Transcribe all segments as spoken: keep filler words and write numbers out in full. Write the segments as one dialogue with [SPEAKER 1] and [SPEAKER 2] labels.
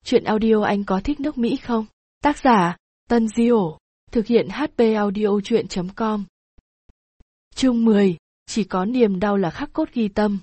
[SPEAKER 1] Chuyện audio anh có thích nước Mỹ không? Tác giả, Tân Diệu, thực hiện hát pê audio chuyện chấm com. Chương mười, chỉ có niềm đau là khắc cốt ghi tâm.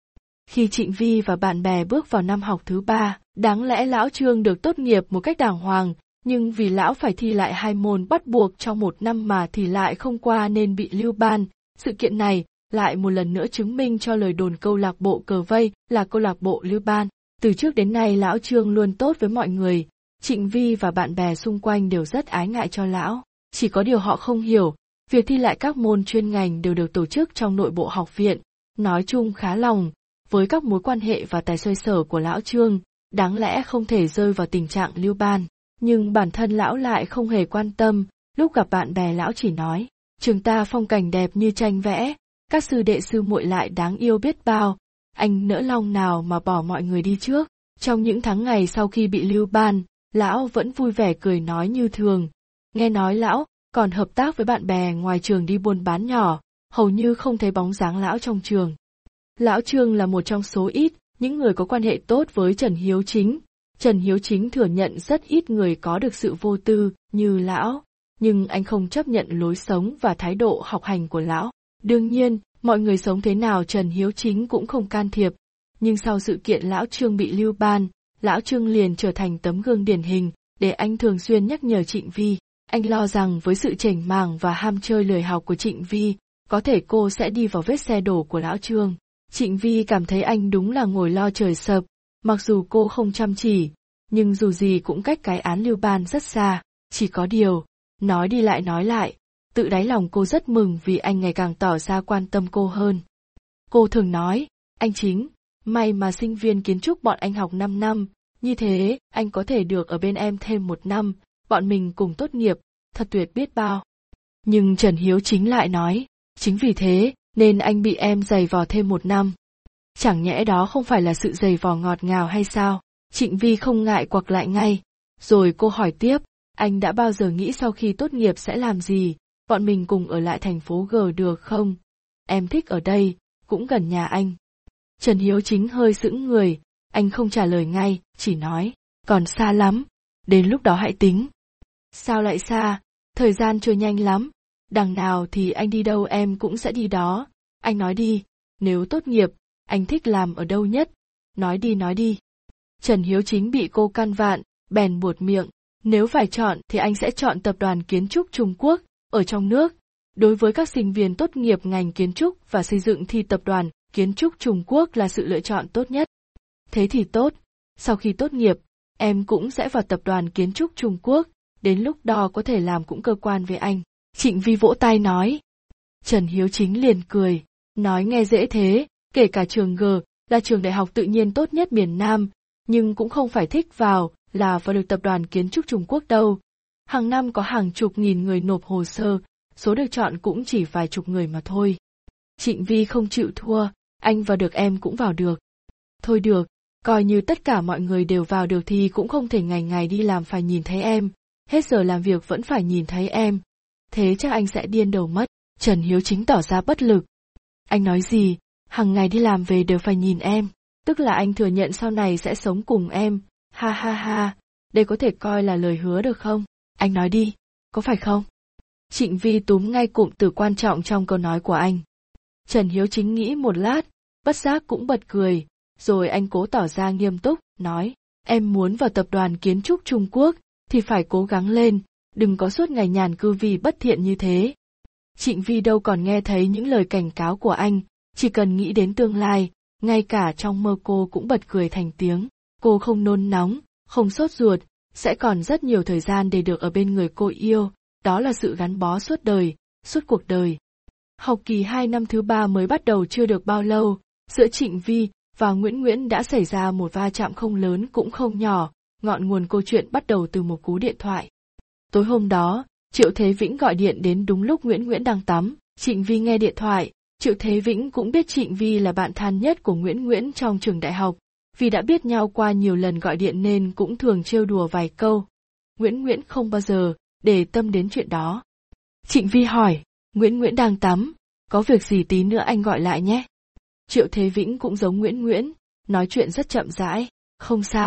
[SPEAKER 1] Khi Trịnh Vi và bạn bè bước vào năm học thứ ba, đáng lẽ lão Trương được tốt nghiệp một cách đàng hoàng, nhưng vì lão phải thi lại hai môn bắt buộc trong một năm mà thì lại không qua nên bị lưu ban. Sự kiện này lại một lần nữa chứng minh cho lời đồn câu lạc bộ cờ vây là câu lạc bộ lưu ban. Từ trước đến nay lão Trương luôn tốt với mọi người, Trịnh Vi và bạn bè xung quanh đều rất ái ngại cho lão. Chỉ có điều họ không hiểu, việc thi lại các môn chuyên ngành đều được tổ chức trong nội bộ học viện. Nói chung khá lòng, với các mối quan hệ và tài xoay sở của lão Trương, đáng lẽ không thể rơi vào tình trạng lưu ban. Nhưng bản thân lão lại không hề quan tâm, lúc gặp bạn bè lão chỉ nói, trường ta phong cảnh đẹp như tranh vẽ, các sư đệ sư muội lại đáng yêu biết bao, anh nỡ lòng nào mà bỏ mọi người đi trước. Trong những tháng ngày sau khi bị lưu ban, lão vẫn vui vẻ cười nói như thường. Nghe nói lão còn hợp tác với bạn bè ngoài trường đi buôn bán nhỏ, hầu như không thấy bóng dáng lão trong trường. Lão Trương là một trong số ít những người có quan hệ tốt với Trần Hiếu Chính. Trần Hiếu Chính thừa nhận rất ít người có được sự vô tư như lão, nhưng anh không chấp nhận lối sống và thái độ học hành của lão. Đương nhiên, mọi người sống thế nào Trần Hiếu Chính cũng không can thiệp, nhưng sau sự kiện lão Trương bị lưu ban, lão Trương liền trở thành tấm gương điển hình để anh thường xuyên nhắc nhở Trịnh Vi. Anh lo rằng với sự chểnh mảng và ham chơi lười học của Trịnh Vi, có thể cô sẽ đi vào vết xe đổ của lão Trương. Trịnh Vi cảm thấy anh đúng là ngồi lo trời sập, mặc dù cô không chăm chỉ, nhưng dù gì cũng cách cái án lưu ban rất xa. Chỉ có điều, nói đi lại nói lại, tự đáy lòng cô rất mừng vì anh ngày càng tỏ ra quan tâm cô hơn. Cô thường nói, anh Chính, may mà sinh viên kiến trúc bọn anh học năm năm, như thế anh có thể được ở bên em thêm một năm, bọn mình cùng tốt nghiệp, thật tuyệt biết bao. Nhưng Trần Hiếu Chính lại nói, chính vì thế nên anh bị em giày vò thêm một năm. Chẳng nhẽ đó không phải là sự giày vò ngọt ngào hay sao? Trịnh Vi không ngại quặc lại ngay. Rồi cô hỏi tiếp, anh đã bao giờ nghĩ sau khi tốt nghiệp sẽ làm gì? Bọn mình cùng ở lại thành phố G được không? Em thích ở đây, cũng gần nhà anh. Trần Hiếu Chính hơi sững người, anh không trả lời ngay, chỉ nói, còn xa lắm, đến lúc đó hãy tính. Sao lại xa? Thời gian trôi nhanh lắm, đằng nào thì anh đi đâu em cũng sẽ đi đó. Anh nói đi, nếu tốt nghiệp, anh thích làm ở đâu nhất? Nói đi nói đi. Trần Hiếu Chính bị cô căn vạn, bèn buột miệng, nếu phải chọn thì anh sẽ chọn tập đoàn kiến trúc Trung Quốc, ở trong nước. Đối với các sinh viên tốt nghiệp ngành kiến trúc và xây dựng thì tập đoàn kiến trúc Trung Quốc là sự lựa chọn tốt nhất. Thế thì tốt, sau khi tốt nghiệp, em cũng sẽ vào tập đoàn kiến trúc Trung Quốc, đến lúc đó có thể làm cũng cơ quan với anh. Trịnh Vi vỗ tay nói. Trần Hiếu Chính liền cười, nói nghe dễ thế, kể cả trường G là trường đại học tự nhiên tốt nhất miền Nam, nhưng cũng không phải thích vào là vào được tập đoàn kiến trúc Trung Quốc đâu. Hàng năm có hàng chục nghìn người nộp hồ sơ, số được chọn cũng chỉ vài chục người mà thôi. Trịnh Vi không chịu thua, anh vào được em cũng vào được. Thôi được, coi như tất cả mọi người đều vào được thì cũng không thể ngày ngày đi làm phải nhìn thấy em, hết giờ làm việc vẫn phải nhìn thấy em. Thế chắc anh sẽ điên đầu mất. Trần Hiếu Chính tỏ ra bất lực. Anh nói gì, hàng ngày đi làm về đều phải nhìn em, tức là anh thừa nhận sau này sẽ sống cùng em, ha ha ha, đây có thể coi là lời hứa được không? Anh nói đi, có phải không? Trịnh Vi túm ngay cụm từ quan trọng trong câu nói của anh. Trần Hiếu Chính nghĩ một lát, bất giác cũng bật cười, rồi anh cố tỏ ra nghiêm túc, nói, em muốn vào tập đoàn kiến trúc Trung Quốc, thì phải cố gắng lên, đừng có suốt ngày nhàn cư vì bất thiện như thế. Trịnh Vi đâu còn nghe thấy những lời cảnh cáo của anh, chỉ cần nghĩ đến tương lai, ngay cả trong mơ cô cũng bật cười thành tiếng. Cô không nôn nóng, không sốt ruột, sẽ còn rất nhiều thời gian để được ở bên người cô yêu, đó là sự gắn bó suốt đời, suốt cuộc đời. Học kỳ hai năm thứ ba mới bắt đầu chưa được bao lâu, giữa Trịnh Vi và Nguyễn Nguyễn đã xảy ra một va chạm không lớn cũng không nhỏ, ngọn nguồn câu chuyện bắt đầu từ một cú điện thoại. Tối hôm đó, Triệu Thế Vĩnh gọi điện đến đúng lúc Nguyễn Nguyễn đang tắm, Trịnh Vi nghe điện thoại, Triệu Thế Vĩnh cũng biết Trịnh Vi là bạn thân nhất của Nguyễn Nguyễn trong trường đại học, vì đã biết nhau qua nhiều lần gọi điện nên cũng thường trêu đùa vài câu. Nguyễn Nguyễn không bao giờ để tâm đến chuyện đó. Trịnh Vi hỏi, Nguyễn Nguyễn đang tắm, có việc gì tí nữa anh gọi lại nhé. Triệu Thế Vĩnh cũng giống Nguyễn Nguyễn, nói chuyện rất chậm rãi, không sao,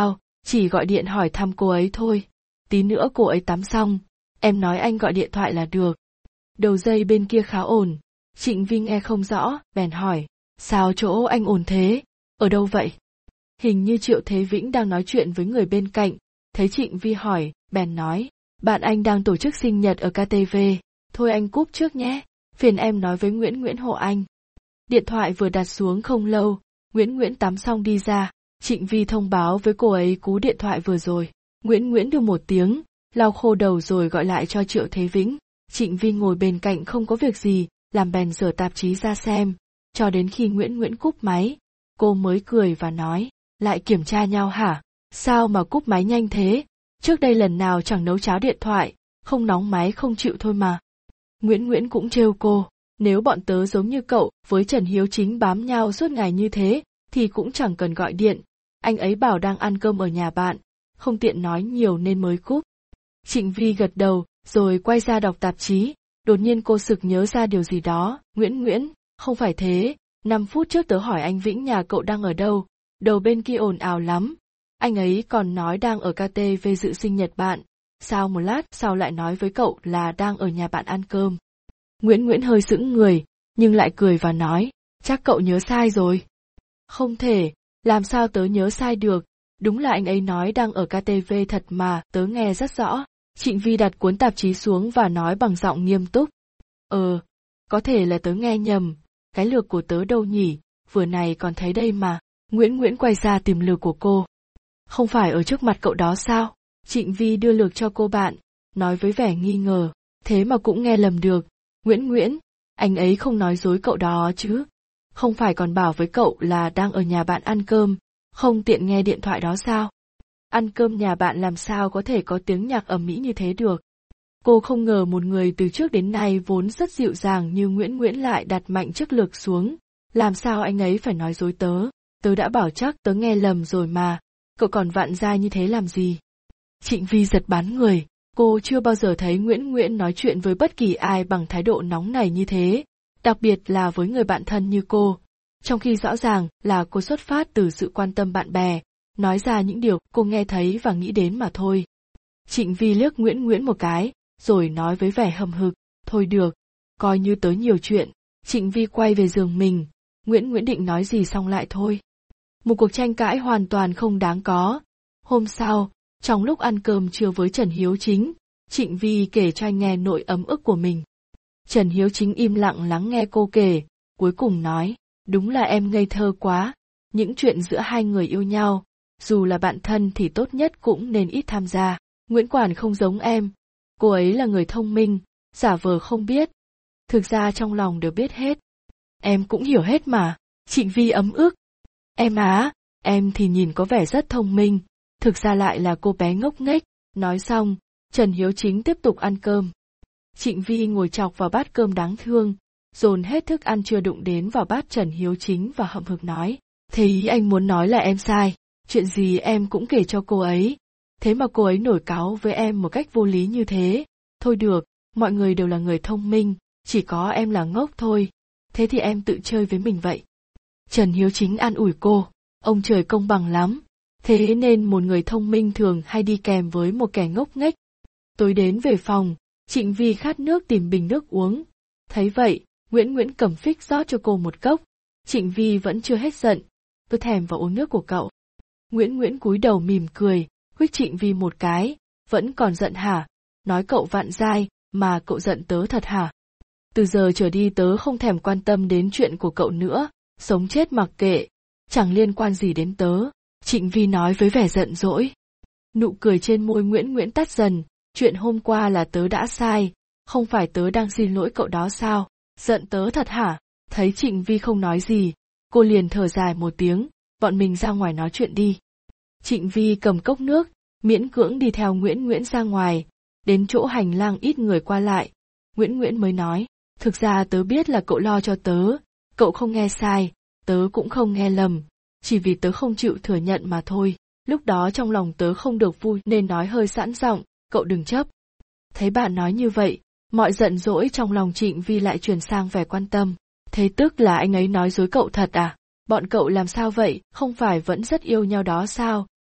[SPEAKER 1] chỉ gọi điện hỏi thăm cô ấy thôi. Tí nữa cô ấy tắm xong, em nói anh gọi điện thoại là được. Đầu dây bên kia khá ồn, Trịnh Vi nghe không rõ, bèn hỏi, sao chỗ anh ồn thế, ở đâu vậy? Hình như Triệu Thế Vĩnh đang nói chuyện với người bên cạnh, thấy Trịnh Vi hỏi, bèn nói, bạn anh đang tổ chức sinh nhật ở ca tê vê, thôi anh cúp trước nhé, phiền em nói với Nguyễn Nguyễn hộ anh. Điện thoại vừa đặt xuống không lâu, Nguyễn Nguyễn tắm xong đi ra, Trịnh Vi thông báo với cô ấy cú điện thoại vừa rồi. Nguyễn Nguyễn đưa một tiếng, lau khô đầu rồi gọi lại cho Triệu Thế Vĩnh. Trịnh Vi ngồi bên cạnh không có việc gì, làm bèn dở tạp chí ra xem, cho đến khi Nguyễn Nguyễn cúp máy, cô mới cười và nói, lại kiểm tra nhau hả? Sao mà cúp máy nhanh thế? Trước đây lần nào chẳng nấu cháo điện thoại, không nóng máy không chịu thôi mà. Nguyễn Nguyễn cũng trêu cô, nếu bọn tớ giống như cậu với Trần Hiếu Chính bám nhau suốt ngày như thế, thì cũng chẳng cần gọi điện. Anh ấy bảo đang ăn cơm ở nhà bạn, không tiện nói nhiều nên mới cúp. Trịnh Vi gật đầu, rồi quay ra đọc tạp chí, đột nhiên cô sực nhớ ra điều gì đó. Nguyễn Nguyễn, không phải thế, năm phút trước tớ hỏi anh Vĩnh nhà cậu đang ở đâu, đầu bên kia ồn ào lắm. Anh ấy còn nói đang ở ca tê vê dự sinh nhật bạn, sao một lát sau lại nói với cậu là đang ở nhà bạn ăn cơm. Nguyễn Nguyễn hơi sững người, nhưng lại cười và nói, chắc cậu nhớ sai rồi. Không thể, làm sao tớ nhớ sai được, đúng là anh ấy nói đang ở ca tê vê thật mà, tớ nghe rất rõ. Trịnh Vi đặt cuốn tạp chí xuống và nói bằng giọng nghiêm túc. Ờ, có thể là tớ nghe nhầm, cái lược của tớ đâu nhỉ, vừa này còn thấy đây mà. Nguyễn Nguyễn quay ra tìm lược của cô. Không phải ở trước mặt cậu đó sao? Trịnh Vi đưa lược cho cô bạn, nói với vẻ nghi ngờ, thế mà cũng nghe lầm được. Nguyễn Nguyễn, anh ấy không nói dối cậu đó chứ? Không phải còn bảo với cậu là đang ở nhà bạn ăn cơm, không tiện nghe điện thoại đó sao? Ăn cơm nhà bạn làm sao có thể có tiếng nhạc ầm ĩ như thế được? Cô không ngờ một người từ trước đến nay vốn rất dịu dàng như Nguyễn Nguyễn lại đặt mạnh chiếc lược xuống. Làm sao anh ấy phải nói dối tớ? Tớ đã bảo chắc tớ nghe lầm rồi mà, cậu còn vặn ra như thế làm gì? Trịnh Vi giật bắn người, cô chưa bao giờ thấy Nguyễn Nguyễn nói chuyện với bất kỳ ai bằng thái độ nóng nảy như thế, đặc biệt là với người bạn thân như cô. Trong khi rõ ràng là cô xuất phát từ sự quan tâm bạn bè, nói ra những điều cô nghe thấy và nghĩ đến mà thôi. Trịnh Vi liếc Nguyễn Nguyễn một cái, rồi nói với vẻ hầm hực, thôi được, coi như tớ nhiều chuyện. Trịnh Vi quay về giường mình, Nguyễn Nguyễn định nói gì xong lại thôi. Một cuộc tranh cãi hoàn toàn không đáng có. Hôm sau, trong lúc ăn cơm trưa với Trần Hiếu Chính, Trịnh Vi kể cho anh nghe nỗi ấm ức của mình. Trần Hiếu Chính im lặng lắng nghe cô kể, cuối cùng nói, đúng là em ngây thơ quá, những chuyện giữa hai người yêu nhau, dù là bạn thân thì tốt nhất cũng nên ít tham gia. Nguyễn Quản không giống em, cô ấy là người thông minh, giả vờ không biết. Thực ra trong lòng đều biết hết. Em cũng hiểu hết mà, Trịnh Vi ấm ức. Em á, em thì nhìn có vẻ rất thông minh, thực ra lại là cô bé ngốc nghếch. Nói xong, Trần Hiếu Chính tiếp tục ăn cơm. Trịnh Vi ngồi chọc vào bát cơm đáng thương, dồn hết thức ăn chưa đụng đến vào bát Trần Hiếu Chính và hậm hực nói, thế ý anh muốn nói là em sai, chuyện gì em cũng kể cho cô ấy, thế mà cô ấy nổi cáu với em một cách vô lý như thế. Thôi được, mọi người đều là người thông minh, chỉ có em là ngốc thôi, thế thì em tự chơi với mình vậy. Trần Hiếu Chính an ủi cô, ông trời công bằng lắm, thế nên một người thông minh thường hay đi kèm với một kẻ ngốc nghếch. Tối đến về phòng, Trịnh Vi khát nước tìm bình nước uống. Thấy vậy, Nguyễn Nguyễn cầm phích rót cho cô một cốc. Trịnh Vi vẫn chưa hết giận, tôi thèm vào uống nước của cậu. Nguyễn Nguyễn cúi đầu mỉm cười, huých Trịnh Vi một cái, vẫn còn giận hả? Nói cậu vặn dai, mà cậu giận tớ thật hả? Từ giờ trở đi tớ không thèm quan tâm đến chuyện của cậu nữa, sống chết mặc kệ, chẳng liên quan gì đến tớ, Trịnh Vi nói với vẻ giận dỗi. Nụ cười trên môi Nguyễn Nguyễn tắt dần, chuyện hôm qua là tớ đã sai, không phải tớ đang xin lỗi cậu đó sao? Giận tớ thật hả? Thấy Trịnh Vi không nói gì, cô liền thở dài một tiếng, bọn mình ra ngoài nói chuyện đi. Trịnh Vi cầm cốc nước, miễn cưỡng đi theo Nguyễn Nguyễn ra ngoài, đến chỗ hành lang ít người qua lại. Nguyễn Nguyễn mới nói, thực ra tớ biết là cậu lo cho tớ, cậu không nghe sai, tớ cũng không nghe lầm, chỉ vì tớ không chịu thừa nhận mà thôi. Lúc đó trong lòng tớ không được vui nên nói hơi sẵn giọng, cậu đừng chấp. Thấy bạn nói như vậy, mọi giận dỗi trong lòng Trịnh Vi lại chuyển sang vẻ quan tâm. Thế tức là anh ấy nói dối cậu thật à? Bọn cậu làm sao vậy, không phải vẫn rất yêu nhau đó sao?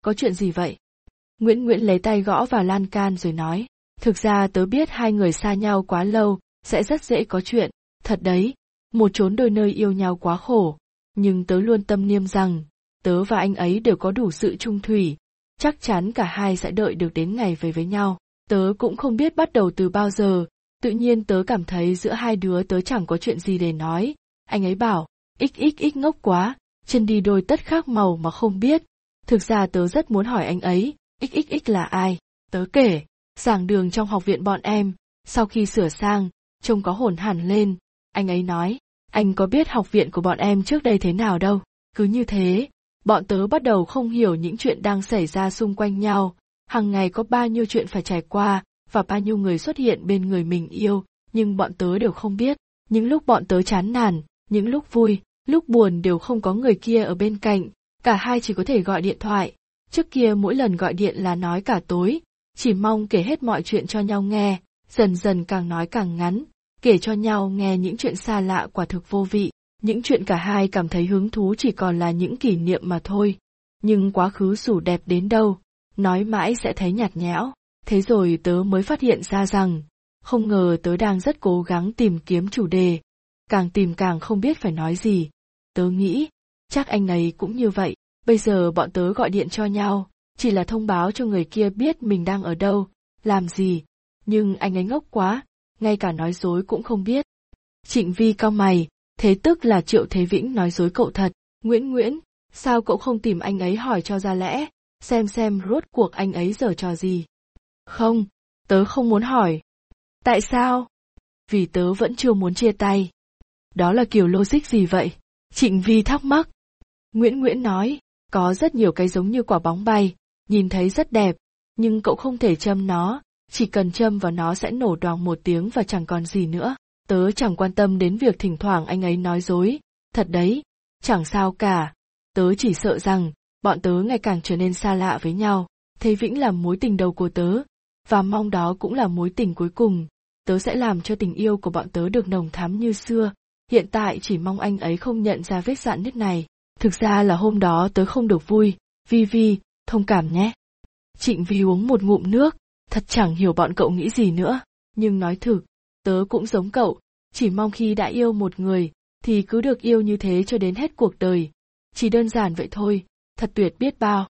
[SPEAKER 1] có chuyện gì vậy? Nguyễn Nguyễn lấy tay gõ vào lan can rồi nói, thực ra tớ biết hai người xa nhau quá lâu, sẽ rất dễ có chuyện, thật đấy, một chốn đôi nơi yêu nhau quá khổ, nhưng tớ luôn tâm niệm rằng, tớ và anh ấy đều có đủ sự trung thủy, chắc chắn cả hai sẽ đợi được đến ngày về với nhau. Tớ cũng không biết bắt đầu từ bao giờ, tự nhiên tớ cảm thấy giữa hai đứa tớ chẳng có chuyện gì để nói. Anh ấy bảo, xxx ngốc quá, chân đi đôi tất khác màu mà không biết. Thực ra tớ rất muốn hỏi anh ấy, xxx là ai? Tớ kể, giảng đường trong học viện bọn em, sau khi sửa sang, trông có hồn hẳn lên. Anh ấy nói, anh có biết học viện của bọn em trước đây thế nào đâu. Cứ như thế, bọn tớ bắt đầu không hiểu những chuyện đang xảy ra xung quanh nhau. Hằng ngày có bao nhiêu chuyện phải trải qua, và bao nhiêu người xuất hiện bên người mình yêu, nhưng bọn tớ đều không biết. Những lúc bọn tớ chán nản, những lúc vui, lúc buồn đều không có người kia ở bên cạnh, cả hai chỉ có thể gọi điện thoại. Trước kia mỗi lần gọi điện là nói cả tối, chỉ mong kể hết mọi chuyện cho nhau nghe, dần dần càng nói càng ngắn, kể cho nhau nghe những chuyện xa lạ quả thực vô vị, những chuyện cả hai cảm thấy hứng thú chỉ còn là những kỷ niệm mà thôi. Nhưng quá khứ dù đẹp đến đâu, nói mãi sẽ thấy nhạt nhẽo. Thế rồi tớ mới phát hiện ra rằng, không ngờ tớ đang rất cố gắng tìm kiếm chủ đề, càng tìm càng không biết phải nói gì. Tớ nghĩ, chắc anh ấy cũng như vậy, bây giờ bọn tớ gọi điện cho nhau, chỉ là thông báo cho người kia biết mình đang ở đâu, làm gì, nhưng anh ấy ngốc quá, ngay cả nói dối cũng không biết. Trịnh Vi cau mày, thế tức là Triệu Thế Vĩnh nói dối cậu thật. Nguyễn Nguyễn, sao cậu không tìm anh ấy hỏi cho ra lẽ, xem xem rốt cuộc anh ấy giở trò gì? Không, tớ không muốn hỏi. Tại sao? Vì tớ vẫn chưa muốn chia tay. Đó là kiểu logic gì vậy? Trịnh Vi thắc mắc. Nguyễn Nguyễn nói, có rất nhiều cái giống như quả bóng bay, nhìn thấy rất đẹp, nhưng cậu không thể châm nó, chỉ cần châm vào nó sẽ nổ đoàng một tiếng và chẳng còn gì nữa. Tớ chẳng quan tâm đến việc thỉnh thoảng anh ấy nói dối, thật đấy, chẳng sao cả. Tớ chỉ sợ rằng, bọn tớ ngày càng trở nên xa lạ với nhau. Thế Vĩnh là mối tình đầu của tớ, và mong đó cũng là mối tình cuối cùng. Tớ sẽ làm cho tình yêu của bọn tớ được nồng thắm như xưa, hiện tại chỉ mong anh ấy không nhận ra vết rạn nứt này. Thực ra là hôm đó tớ không được vui, Vi Vi, thông cảm nhé. Trịnh Vi uống một ngụm nước, thật chẳng hiểu bọn cậu nghĩ gì nữa, nhưng nói thực, tớ cũng giống cậu, chỉ mong khi đã yêu một người, thì cứ được yêu như thế cho đến hết cuộc đời. Chỉ đơn giản vậy thôi, thật tuyệt biết bao.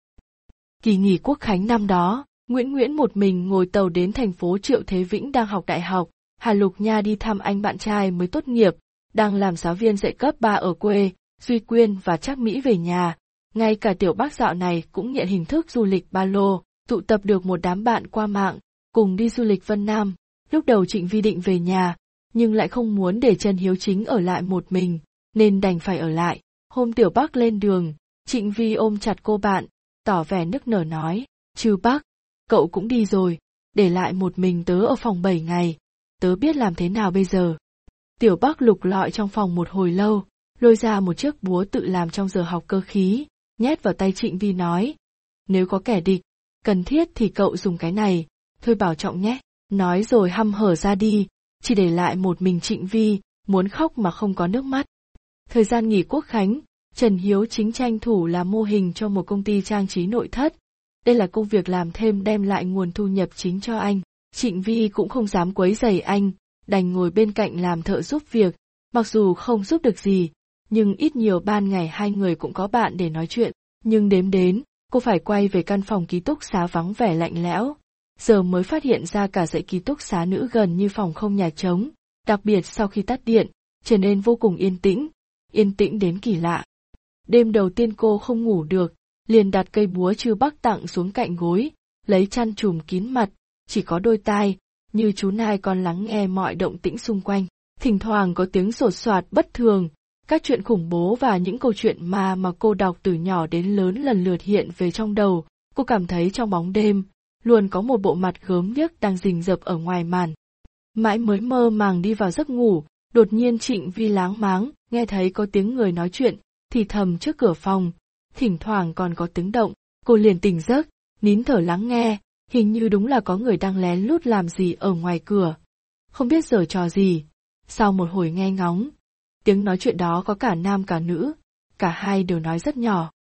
[SPEAKER 1] Kỳ nghỉ Quốc khánh năm đó, Nguyễn Nguyễn một mình ngồi tàu đến thành phố Triệu Thế Vĩnh đang học đại học, Hà Lục Nha đi thăm anh bạn trai mới tốt nghiệp, đang làm giáo viên dạy cấp ba ở quê, Duy Quyên và Trác Mỹ về nhà. Ngay cả Tiểu Bác dạo này cũng nghiện hình thức du lịch ba lô, tụ tập được một đám bạn qua mạng, cùng đi du lịch Vân Nam. Lúc đầu Trịnh Vi định về nhà, nhưng lại không muốn để Trần Hiếu Chính ở lại một mình, nên đành phải ở lại. Hôm Tiểu Bác lên đường, Trịnh Vi ôm chặt cô bạn, tỏ vẻ nức nở nói, Trừ Bác, cậu cũng đi rồi, để lại một mình tớ ở phòng bảy ngày, tớ biết làm thế nào bây giờ. Tiểu Bác lục lọi trong phòng một hồi lâu, lôi ra một chiếc búa tự làm trong giờ học cơ khí, nhét vào tay Trịnh Vi nói, nếu có kẻ địch, cần thiết thì cậu dùng cái này, thôi bảo trọng nhé. Nói rồi hăm hở ra đi, chỉ để lại một mình Trịnh Vi, muốn khóc mà không có nước mắt. Thời gian nghỉ Quốc khánh, Trần Hiếu Chính tranh thủ làm mô hình cho một công ty trang trí nội thất. Đây là công việc làm thêm đem lại nguồn thu nhập chính cho anh. Trịnh Vi cũng không dám quấy rầy anh, đành ngồi bên cạnh làm thợ giúp việc. Mặc dù không giúp được gì, nhưng ít nhiều ban ngày hai người cũng có bạn để nói chuyện. Nhưng đếm đến, cô phải quay về căn phòng ký túc xá vắng vẻ lạnh lẽo. Giờ mới phát hiện ra cả dãy ký túc xá nữ gần như phòng không nhà trống, đặc biệt sau khi tắt điện, trở nên vô cùng yên tĩnh, yên tĩnh đến kỳ lạ. Đêm đầu tiên cô không ngủ được, liền đặt cây búa Trư Bắc tặng xuống cạnh gối, lấy chăn trùm kín mặt, chỉ có đôi tai, như chú nai còn lắng nghe mọi động tĩnh xung quanh. Thỉnh thoảng có tiếng sột soạt bất thường, các chuyện khủng bố và những câu chuyện ma mà cô đọc từ nhỏ đến lớn lần lượt hiện về trong đầu. Cô cảm thấy trong bóng đêm, luôn có một bộ mặt gớm ghiếc đang rình rập ở ngoài màn. Mãi mới mơ màng đi vào giấc ngủ, đột nhiên Trịnh Vi láng máng, nghe thấy có tiếng người nói chuyện, thì thầm trước cửa phòng, thỉnh thoảng còn có tiếng động, cô liền tỉnh giấc, nín thở lắng nghe, hình như đúng là có người đang lén lút làm gì ở ngoài cửa. Không biết giở trò gì, sau một hồi nghe ngóng, tiếng nói chuyện đó có cả nam cả nữ, cả hai đều nói rất nhỏ.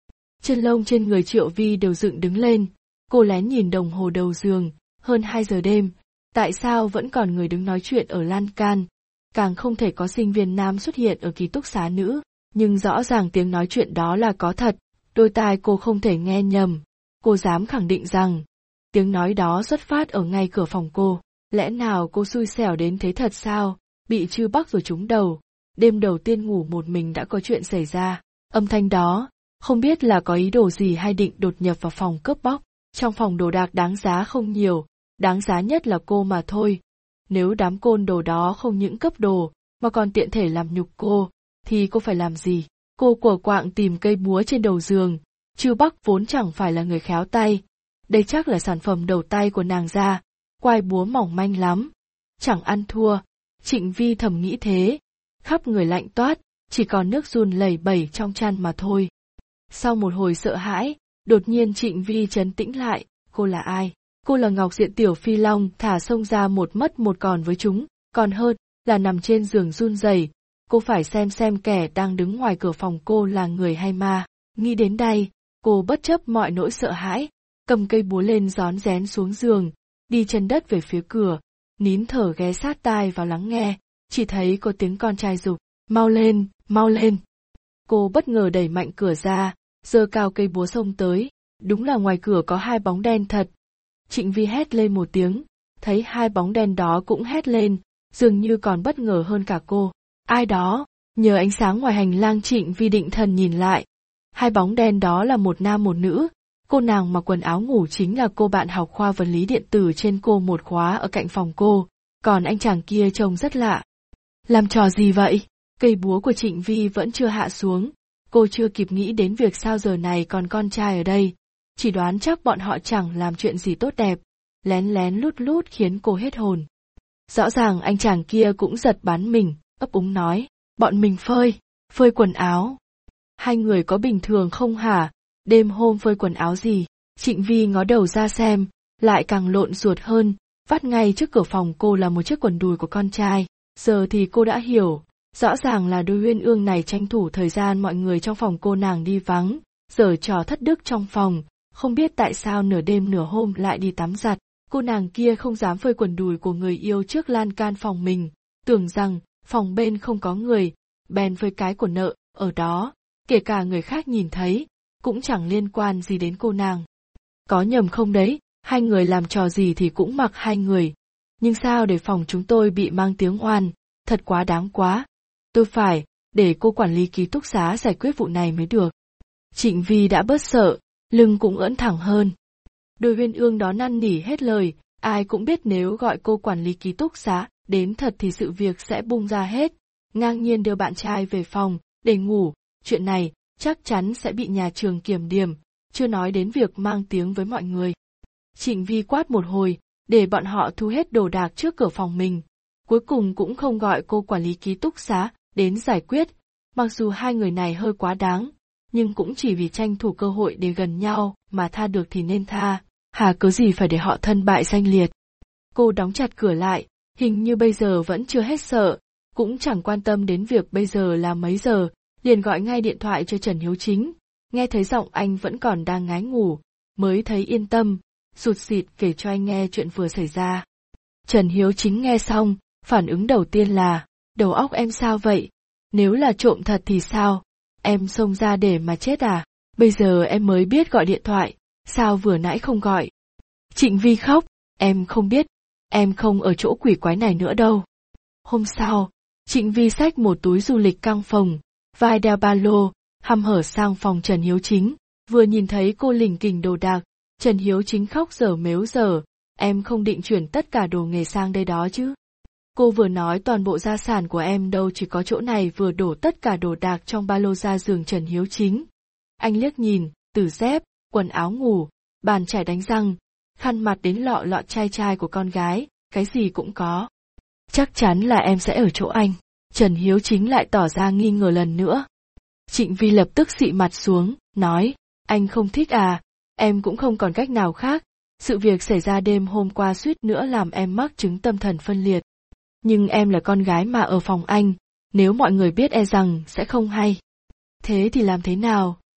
[SPEAKER 1] Chân lông trên người Triệu Vi đều dựng đứng lên, cô lén nhìn đồng hồ đầu giường, hơn hai giờ đêm, tại sao vẫn còn người đứng nói chuyện ở lan can, càng không thể có sinh viên nam xuất hiện ở ký túc xá nữ, nhưng rõ ràng tiếng nói chuyện đó là có thật, đôi tai cô không thể nghe nhầm, cô dám khẳng định rằng, tiếng nói đó xuất phát ở ngay cửa phòng cô, lẽ nào cô xui xẻo đến thế thật sao, bị Trư Bắc rồi trúng đầu, đêm đầu tiên ngủ một mình đã có chuyện xảy ra, âm thanh đó, không biết là có ý đồ gì hay định đột nhập vào phòng cướp bóc, trong phòng đồ đạc đáng giá không nhiều, đáng giá nhất là cô mà thôi. Nếu đám côn đồ đó không những cướp đồ, mà còn tiện thể làm nhục cô, thì cô phải làm gì? Cô quờ quạng tìm cây búa trên đầu giường, Trư Bắc vốn chẳng phải là người khéo tay. Đây chắc là sản phẩm đầu tay của nàng ra, quai búa mỏng manh lắm. Chẳng ăn thua, Trịnh Vi thầm nghĩ thế. Khắp người lạnh toát, chỉ còn nước run lẩy bẩy trong chăn mà thôi. Sau một hồi sợ hãi, đột nhiên Trịnh Vi trấn tĩnh lại, cô là ai? Cô là Ngọc Diện Tiểu Phi Long thả xông ra một mất một còn với chúng, còn hơn là nằm trên giường run rẩy. Cô phải xem xem kẻ đang đứng ngoài cửa phòng cô là người hay ma. Nghĩ đến đây, cô bất chấp mọi nỗi sợ hãi, cầm cây búa lên rón rén xuống giường, đi chân đất về phía cửa, nín thở ghé sát tai vào lắng nghe, chỉ thấy có tiếng con trai giục, mau lên, mau lên. Cô bất ngờ đẩy mạnh cửa ra, giơ cao cây búa xông tới, đúng là ngoài cửa có hai bóng đen thật. Trịnh Vi hét lên một tiếng, thấy hai bóng đen đó cũng hét lên, dường như còn bất ngờ hơn cả cô. Ai đó? Nhờ ánh sáng ngoài hành lang Trịnh Vi định thần nhìn lại. Hai bóng đen đó là một nam một nữ, cô nàng mặc quần áo ngủ chính là cô bạn học khoa vật lý điện tử trên cô một khóa ở cạnh phòng cô, còn anh chàng kia trông rất lạ. Làm trò gì vậy? Cây búa của Trịnh Vi vẫn chưa hạ xuống, cô chưa kịp nghĩ đến việc sao giờ này còn con trai ở đây, chỉ đoán chắc bọn họ chẳng làm chuyện gì tốt đẹp, lén lén lút lút khiến cô hết hồn. Rõ ràng anh chàng kia cũng giật bắn mình, ấp úng nói, bọn mình phơi, phơi quần áo. Hai người có bình thường không hả? Đêm hôm phơi quần áo gì? Trịnh Vi ngó đầu ra xem, lại càng lộn ruột hơn, vắt ngay trước cửa phòng cô là một chiếc quần đùi của con trai. Giờ thì cô đã hiểu, rõ ràng là đôi uyên ương này tranh thủ thời gian mọi người trong phòng cô nàng đi vắng, giở trò thất đức trong phòng, không biết tại sao nửa đêm nửa hôm lại đi tắm giặt. Cô nàng kia không dám phơi quần đùi của người yêu trước lan can phòng mình, tưởng rằng phòng bên không có người, bèn phơi cái của nợ, ở đó, kể cả người khác nhìn thấy, cũng chẳng liên quan gì đến cô nàng. Có nhầm không đấy, hai người làm trò gì thì cũng mặc hai người. Nhưng sao để phòng chúng tôi bị mang tiếng oan, thật quá đáng quá. Tôi phải, để cô quản lý ký túc xá giải quyết vụ này mới được. Trịnh Vi đã bớt sợ, lưng cũng ưỡn thẳng hơn. Đôi uyên ương đó năn nỉ hết lời, ai cũng biết nếu gọi cô quản lý ký túc xá đến thật thì sự việc sẽ bung ra hết. Ngang nhiên đưa bạn trai về phòng, để ngủ, chuyện này chắc chắn sẽ bị nhà trường kiểm điểm, chưa nói đến việc mang tiếng với mọi người. Trịnh Vi quát một hồi, để bọn họ thu hết đồ đạc trước cửa phòng mình. Cuối cùng cũng không gọi cô quản lý ký túc xá đến giải quyết, mặc dù hai người này hơi quá đáng, nhưng cũng chỉ vì tranh thủ cơ hội để gần nhau mà tha được thì nên tha, hà cớ gì phải để họ thân bại danh liệt. Cô đóng chặt cửa lại, hình như bây giờ vẫn chưa hết sợ, cũng chẳng quan tâm đến việc bây giờ là mấy giờ, liền gọi ngay điện thoại cho Trần Hiếu Chính, nghe thấy giọng anh vẫn còn đang ngái ngủ, mới thấy yên tâm, sụt sịt kể cho anh nghe chuyện vừa xảy ra. Trần Hiếu Chính nghe xong, phản ứng đầu tiên là, đầu óc em sao vậy? Nếu là trộm thật thì sao? Em xông ra để mà chết à? Bây giờ em mới biết gọi điện thoại, sao vừa nãy không gọi? Trịnh Vi khóc, em không biết, em không ở chỗ quỷ quái này nữa đâu. Hôm sau, Trịnh Vi xách một túi du lịch căng phồng, vai đeo ba lô, hăm hở sang phòng Trần Hiếu Chính, vừa nhìn thấy cô lỉnh kỉnh đồ đạc, Trần Hiếu Chính khóc dở mếu dở, em không định chuyển tất cả đồ nghề sang đây đó chứ? Cô vừa nói toàn bộ gia sản của em đâu chỉ có chỗ này, vừa đổ tất cả đồ đạc trong ba lô ra giường Trần Hiếu Chính. Anh liếc nhìn, từ dép, quần áo ngủ, bàn chải đánh răng, khăn mặt đến lọ lọ chai chai của con gái, cái gì cũng có. Chắc chắn là em sẽ ở chỗ anh. Trần Hiếu Chính lại tỏ ra nghi ngờ lần nữa. Trịnh Vi lập tức xị mặt xuống, nói, anh không thích à, em cũng không còn cách nào khác. Sự việc xảy ra đêm hôm qua suýt nữa làm em mắc chứng tâm thần phân liệt. Nhưng em là con gái mà ở phòng anh, nếu mọi người biết e rằng sẽ không hay. Thế thì làm thế nào?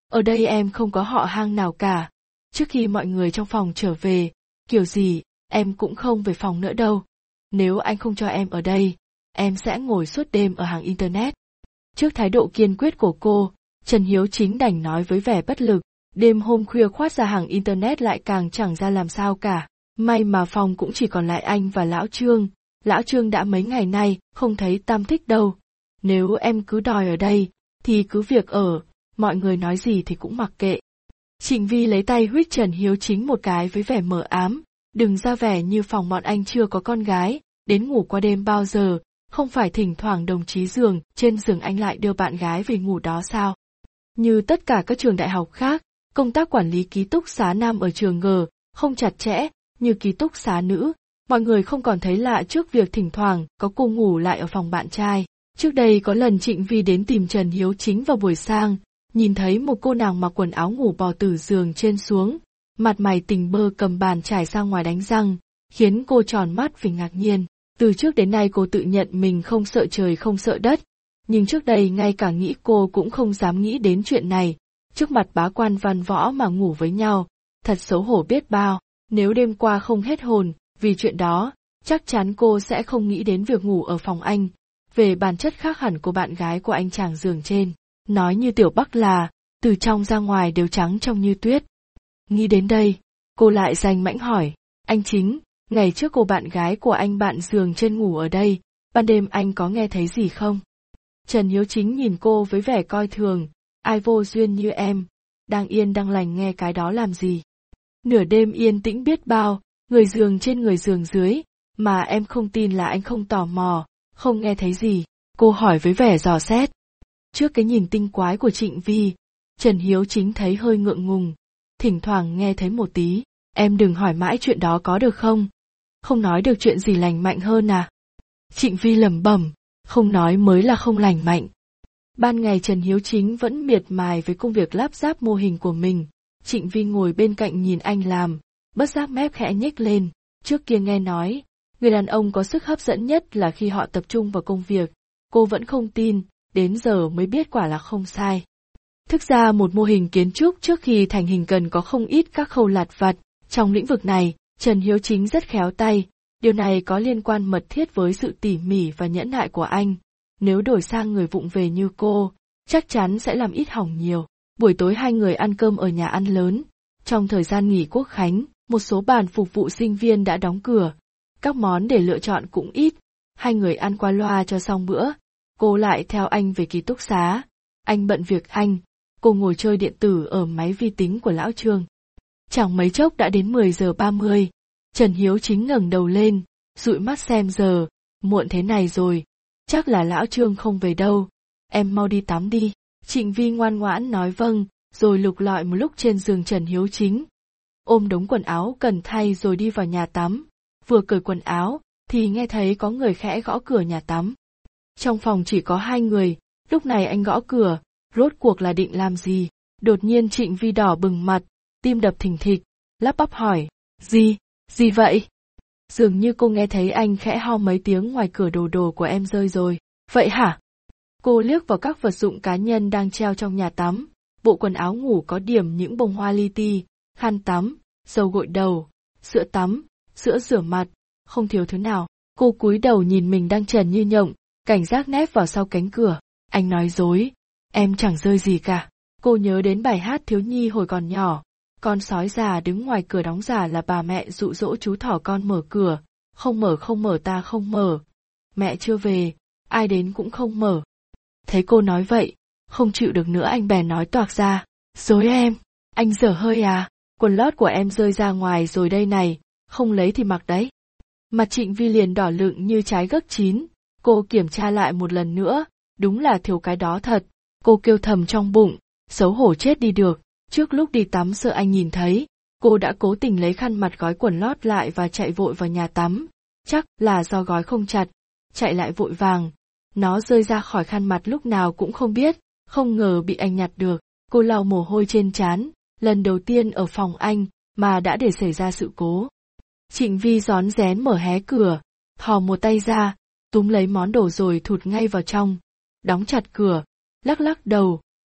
[SPEAKER 1] Ở đây em không có họ hang nào cả. Trước khi mọi người trong phòng trở về, kiểu gì, em cũng không về phòng nữa đâu. Nếu anh không cho em ở đây, em sẽ ngồi suốt đêm ở hàng Internet. Trước thái độ kiên quyết của cô, Trần Hiếu Chính đành nói với vẻ bất lực, đêm hôm khuya khoắt ra hàng Internet lại càng chẳng ra làm sao cả. May mà phòng cũng chỉ còn lại anh và Lão Trương, Lão Trương đã mấy ngày nay không thấy tam thích đâu. Nếu em cứ đòi ở đây, thì cứ việc ở, mọi người nói gì thì cũng mặc kệ. Trịnh Vi lấy tay huých Trần Hiếu Chính một cái với vẻ mờ ám, đừng ra vẻ như phòng bọn anh chưa có con gái, đến ngủ qua đêm bao giờ, không phải thỉnh thoảng đồng chí giường, trên giường anh lại đưa bạn gái về ngủ đó sao? Như tất cả các trường đại học khác, công tác quản lý ký túc xá nam ở trường G không chặt chẽ như ký túc xá nữ, mọi người không còn thấy lạ trước việc thỉnh thoảng có cô ngủ lại ở phòng bạn trai. Trước đây có lần Trịnh Vi đến tìm Trần Hiếu Chính vào buổi sáng, nhìn thấy một cô nàng mặc quần áo ngủ bò từ giường trên xuống, mặt mày tỉnh bơ cầm bàn chải ra ngoài đánh răng, khiến cô tròn mắt vì ngạc nhiên. Từ trước đến nay cô tự nhận mình không sợ trời không sợ đất, nhưng trước đây ngay cả nghĩ cô cũng không dám nghĩ đến chuyện này, trước mặt bá quan văn võ mà ngủ với nhau, thật xấu hổ biết bao. Nếu đêm qua không hết hồn vì chuyện đó, chắc chắn cô sẽ không nghĩ đến việc ngủ ở phòng anh. Về bản chất khác hẳn của bạn gái của anh chàng giường trên, nói như Tiểu Bắc là, từ trong ra ngoài đều trắng trông như tuyết. Nghĩ đến đây, cô lại danh mãnh hỏi, anh Chính, ngày trước cô bạn gái của anh bạn giường trên ngủ ở đây, ban đêm anh có nghe thấy gì không? Trần Hiếu Chính nhìn cô với vẻ coi thường, ai vô duyên như em, đang yên đang lành nghe cái đó làm gì? Nửa đêm yên tĩnh biết bao, người giường trên người giường dưới, mà em không tin là anh không tò mò, không nghe thấy gì, cô hỏi với vẻ dò xét. Trước cái nhìn tinh quái của Trịnh Vi, Trần Hiếu Chính thấy hơi ngượng ngùng, thỉnh thoảng nghe thấy một tí, em đừng hỏi mãi chuyện đó có được không? Không nói được chuyện gì lành mạnh hơn à? Trịnh Vi lẩm bẩm, không nói mới là không lành mạnh. Ban ngày Trần Hiếu Chính vẫn miệt mài với công việc lắp ráp mô hình của mình, Trịnh Vi ngồi bên cạnh nhìn anh làm, bất giác mép khẽ nhếch lên, trước kia nghe nói, người đàn ông có sức hấp dẫn nhất là khi họ tập trung vào công việc, cô vẫn không tin, đến giờ mới biết quả là không sai. Thực ra một mô hình kiến trúc trước khi thành hình cần có không ít các khâu lặt vặt, trong lĩnh vực này, Trần Hiếu Chính rất khéo tay, điều này có liên quan mật thiết với sự tỉ mỉ và nhẫn nại của anh. Nếu đổi sang người vụng về như cô, chắc chắn sẽ làm ít hỏng nhiều. Buổi tối hai người ăn cơm ở nhà ăn lớn. Trong thời gian nghỉ Quốc khánh, một số bàn phục vụ sinh viên đã đóng cửa. Các món để lựa chọn cũng ít. Hai người ăn qua loa cho xong bữa. Cô lại theo anh về ký túc xá. Anh bận việc anh. Cô ngồi chơi điện tử ở máy vi tính của Lão Trương. Chẳng mấy chốc đã đến mười giờ ba mươi. Trần Hiếu Chính ngẩng đầu lên, dụi mắt xem giờ. Muộn thế này rồi. Chắc là Lão Trương không về đâu. Em mau đi tắm đi. Trịnh Vi ngoan ngoãn nói vâng, rồi lục lọi một lúc trên giường Trần Hiếu Chính. Ôm đống quần áo cần thay rồi đi vào nhà tắm. Vừa cởi quần áo, thì nghe thấy có người khẽ gõ cửa nhà tắm. Trong phòng chỉ có hai người, lúc này anh gõ cửa, rốt cuộc là định làm gì? Đột nhiên Trịnh Vi đỏ bừng mặt, tim đập thình thịch, lắp bắp hỏi, gì, gì vậy? Dường như cô nghe thấy anh khẽ ho mấy tiếng ngoài cửa, đồ đồ của em rơi rồi. Vậy hả? Cô liếc vào các vật dụng cá nhân đang treo trong nhà tắm, bộ quần áo ngủ có điểm những bông hoa li ti, khăn tắm, dầu gội đầu, sữa tắm, sữa rửa mặt, không thiếu thứ nào. Cô cúi đầu nhìn mình đang trần như nhộng, cảnh giác nép vào sau cánh cửa. Anh nói dối, em chẳng rơi gì cả. Cô nhớ đến bài hát thiếu nhi hồi còn nhỏ, con sói già đứng ngoài cửa đóng giả là bà mẹ dụ dỗ chú thỏ con mở cửa, không mở không mở ta không mở. Mẹ chưa về, ai đến cũng không mở. Thấy cô nói vậy, không chịu được nữa anh bèn nói toạc ra, dối em, anh dở hơi à, quần lót của em rơi ra ngoài rồi đây này, không lấy thì mặc đấy. Mặt Trịnh Vi liền đỏ lựng như trái gấc chín, cô kiểm tra lại một lần nữa, đúng là thiếu cái đó thật, cô kêu thầm trong bụng, xấu hổ chết đi được, trước lúc đi tắm sợ anh nhìn thấy, cô đã cố tình lấy khăn mặt gói quần lót lại và chạy vội vào nhà tắm, chắc là do gói không chặt, chạy lại vội vàng. Nó rơi ra khỏi khăn mặt lúc nào cũng không biết, không ngờ bị anh nhặt được. Cô lau mồ hôi trên trán, lần đầu tiên ở phòng anh mà đã để xảy ra sự cố. Trịnh Vi rón rén mở hé cửa, thò một tay ra, túm lấy món đồ rồi thụt ngay vào trong, đóng chặt cửa, lắc lắc đầu,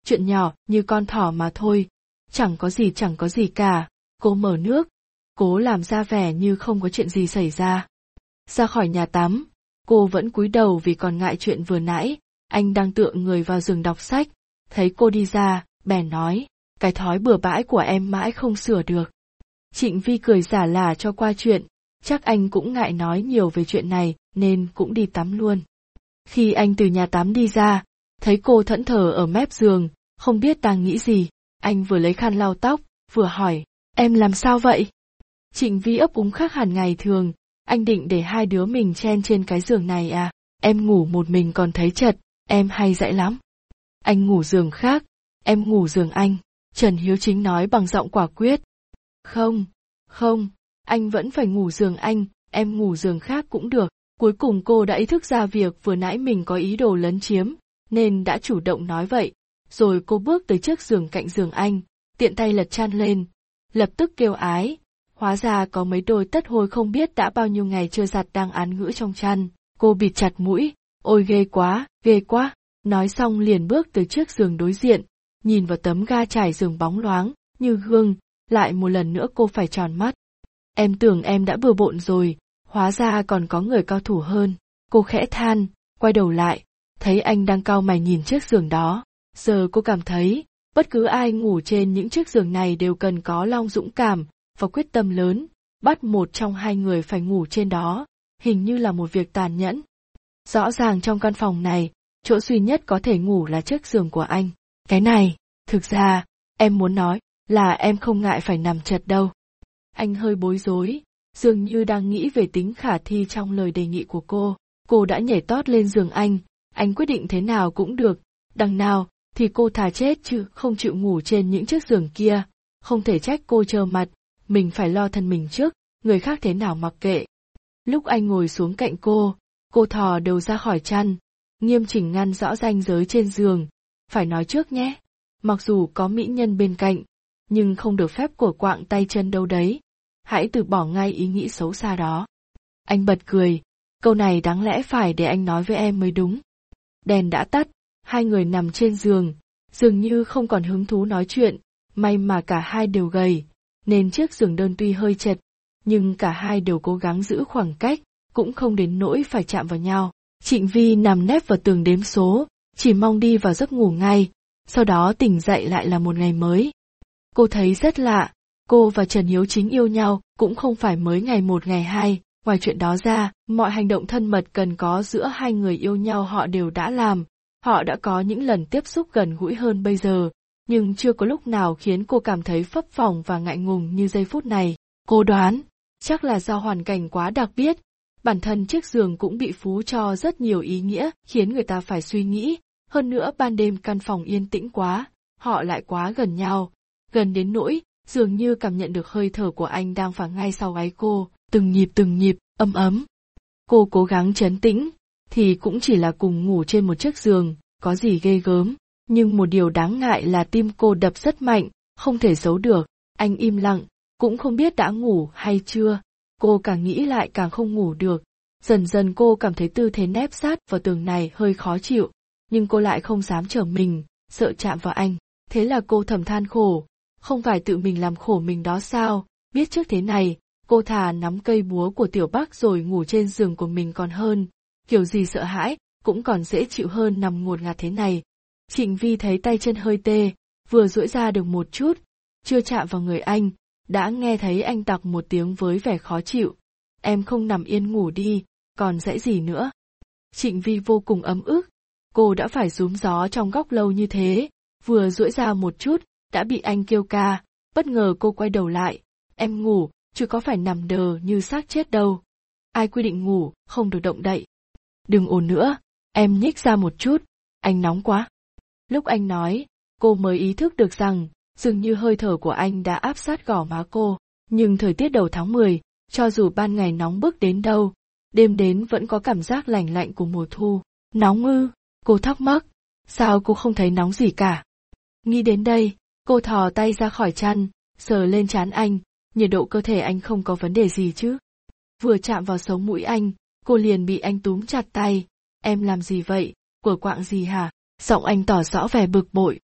[SPEAKER 1] chuyện nhỏ như con thỏ mà thôi, chẳng có gì chẳng có gì cả. Cô mở nước, cố làm ra vẻ như không có chuyện gì xảy ra. Ra khỏi nhà tắm, cô vẫn cúi đầu vì còn ngại chuyện vừa nãy. Anh đang tựa người vào giường đọc sách, thấy cô đi ra, bèn nói, cái thói bừa bãi của em mãi không sửa được. Trịnh Vi cười giả lả cho qua chuyện, chắc anh cũng ngại nói nhiều về chuyện này nên cũng đi tắm luôn. Khi anh từ nhà tắm đi ra, thấy cô thẫn thờ ở mép giường, không biết đang nghĩ gì, anh vừa lấy khăn lau tóc, vừa hỏi, em làm sao vậy? Trịnh Vi ấp úng khác hẳn ngày thường, anh định để hai đứa mình chen trên cái giường này à, em ngủ một mình còn thấy chật, em hay dạy lắm. Anh ngủ giường khác, em ngủ giường anh, Trần Hiếu Chính nói bằng giọng quả quyết. Không, không, anh vẫn phải ngủ giường anh, em ngủ giường khác cũng được. Cuối cùng cô đã ý thức ra việc vừa nãy mình có ý đồ lấn chiếm, nên đã chủ động nói vậy. Rồi cô bước tới trước giường cạnh giường anh, tiện tay lật chăn lên, lập tức kêu ái. Hóa ra có mấy đôi tất hôi không biết đã bao nhiêu ngày chưa giặt đang án ngữ trong chăn. Cô bịt chặt mũi, ôi ghê quá, ghê quá. Nói xong liền bước tới trước giường đối diện, nhìn vào tấm ga trải giường bóng loáng, như gương, lại một lần nữa cô phải tròn mắt. Em tưởng em đã bừa bộn rồi, hóa ra còn có người cao thủ hơn. Cô khẽ than, quay đầu lại, thấy anh đang cau mày nhìn chiếc giường đó. Giờ cô cảm thấy, bất cứ ai ngủ trên những chiếc giường này đều cần có lòng dũng cảm và quyết tâm lớn, bắt một trong hai người phải ngủ trên đó, hình như là một việc tàn nhẫn. Rõ ràng trong căn phòng này, chỗ duy nhất có thể ngủ là chiếc giường của anh. Cái này, thực ra, em muốn nói là em không ngại phải nằm chật đâu. Anh hơi bối rối, dường như đang nghĩ về tính khả thi trong lời đề nghị của cô. Cô đã nhảy tót lên giường anh, anh quyết định thế nào cũng được, đằng nào thì cô thà chết chứ không chịu ngủ trên những chiếc giường kia. Không thể trách cô trơ mặt, mình phải lo thân mình trước, người khác thế nào mặc kệ. Lúc anh ngồi xuống cạnh cô, cô thò đầu ra khỏi chăn, nghiêm chỉnh ngăn rõ ranh giới trên giường. Phải nói trước nhé, mặc dù có mỹ nhân bên cạnh, nhưng không được phép của quạng tay chân đâu đấy. Hãy từ bỏ ngay ý nghĩ xấu xa đó. Anh bật cười, câu này đáng lẽ phải để anh nói với em mới đúng. Đèn đã tắt, hai người nằm trên giường, dường như không còn hứng thú nói chuyện, may mà cả hai đều gầy, nên chiếc giường đơn tuy hơi chật, nhưng cả hai đều cố gắng giữ khoảng cách, cũng không đến nỗi phải chạm vào nhau. Trịnh Vi nằm nép vào tường đếm số, chỉ mong đi vào giấc ngủ ngay, sau đó tỉnh dậy lại là một ngày mới. Cô thấy rất lạ, cô và Trần Hiếu Chính yêu nhau cũng không phải mới ngày một ngày hai, ngoài chuyện đó ra, mọi hành động thân mật cần có giữa hai người yêu nhau họ đều đã làm, họ đã có những lần tiếp xúc gần gũi hơn bây giờ, nhưng chưa có lúc nào khiến cô cảm thấy phấp phồng và ngại ngùng như giây phút này. Cô đoán, chắc là do hoàn cảnh quá đặc biệt, bản thân chiếc giường cũng bị phú cho rất nhiều ý nghĩa khiến người ta phải suy nghĩ, hơn nữa ban đêm căn phòng yên tĩnh quá, họ lại quá gần nhau, gần đến nỗi dường như cảm nhận được hơi thở của anh đang phả ngay sau gáy cô, từng nhịp từng nhịp, ấm ấm. Cô cố gắng trấn tĩnh, thì cũng chỉ là cùng ngủ trên một chiếc giường, có gì ghê gớm, nhưng một điều đáng ngại là tim cô đập rất mạnh, không thể giấu được. Anh im lặng, cũng không biết đã ngủ hay chưa, cô càng nghĩ lại càng không ngủ được. Dần dần cô cảm thấy tư thế nép sát vào tường này hơi khó chịu, nhưng cô lại không dám trở mình, sợ chạm vào anh. Thế là cô thầm than khổ, không phải tự mình làm khổ mình đó sao, biết trước thế này, cô thà nắm cây búa của Tiểu Bắc rồi ngủ trên giường của mình còn hơn, kiểu gì sợ hãi, cũng còn dễ chịu hơn nằm ngột ngạt thế này. Trịnh Vi thấy tay chân hơi tê, vừa duỗi ra được một chút, chưa chạm vào người anh, đã nghe thấy anh tặc một tiếng với vẻ khó chịu. Em không nằm yên ngủ đi, còn dãy gì nữa. Trịnh Vi vô cùng ấm ức, cô đã phải rúm gió trong góc lâu như thế, vừa duỗi ra một chút, đã bị anh kêu ca, bất ngờ cô quay đầu lại, em ngủ, chứ có phải nằm đờ như xác chết đâu. Ai quy định ngủ, không được động đậy. Đừng ồn nữa, em nhích ra một chút, anh nóng quá. Lúc anh nói, cô mới ý thức được rằng, dường như hơi thở của anh đã áp sát gò má cô, nhưng thời tiết đầu tháng mười, cho dù ban ngày nóng bức đến đâu, đêm đến vẫn có cảm giác lành lạnh của mùa thu. Nóng ư? Cô thắc mắc, sao cô không thấy nóng gì cả? Nghĩ đến đây, cô thò tay ra khỏi chăn, sờ lên trán anh, nhiệt độ cơ thể anh không có vấn đề gì chứ? Vừa chạm vào sống mũi anh, cô liền bị anh túm chặt tay. Em làm gì vậy? Quở quạng gì hả? Giọng anh tỏ rõ vẻ bực bội.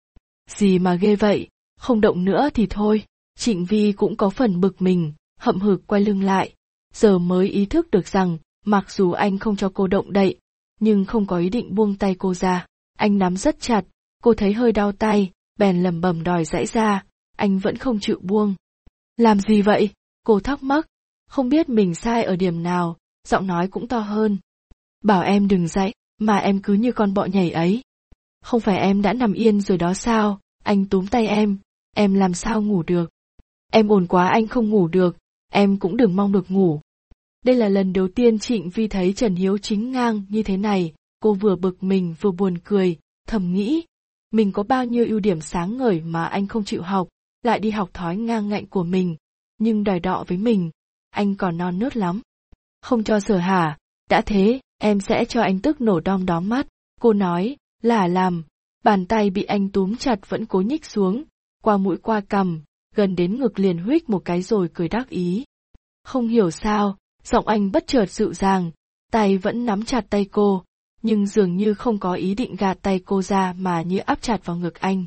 [SPEAKER 1] Gì mà ghê vậy, không động nữa thì thôi. Trịnh Vi cũng có phần bực mình, hậm hực quay lưng lại, giờ mới ý thức được rằng, mặc dù anh không cho cô động đậy, nhưng không có ý định buông tay cô ra. Anh nắm rất chặt, cô thấy hơi đau tay, bèn lẩm bẩm đòi giãy ra, anh vẫn không chịu buông. Làm gì vậy? Cô thắc mắc, không biết mình sai ở điểm nào, giọng nói cũng to hơn. Bảo em đừng dậy, mà em cứ như con bọ nhảy ấy. Không phải em đã nằm yên rồi đó sao? Anh túm tay em, em làm sao ngủ được? Em ồn quá anh không ngủ được, em cũng đừng mong được ngủ. Đây là lần đầu tiên Trịnh Vi thấy Trần Hiếu Chính ngang như thế này, cô vừa bực mình vừa buồn cười, thầm nghĩ, mình có bao nhiêu ưu điểm sáng ngời mà anh không chịu học, lại đi học thói ngang ngạnh của mình, nhưng đòi đọ với mình, anh còn non nớt lắm. Không cho sờ hả, đã thế, em sẽ cho anh tức nổ đom đóm mắt, cô nói, lả làm, bàn tay bị anh túm chặt vẫn cố nhích xuống, qua mũi qua cằm, gần đến ngực liền huých một cái rồi cười đắc ý. Không hiểu sao, giọng anh bất chợt dịu dàng, tay vẫn nắm chặt tay cô, nhưng dường như không có ý định gạt tay cô ra mà như áp chặt vào ngực anh.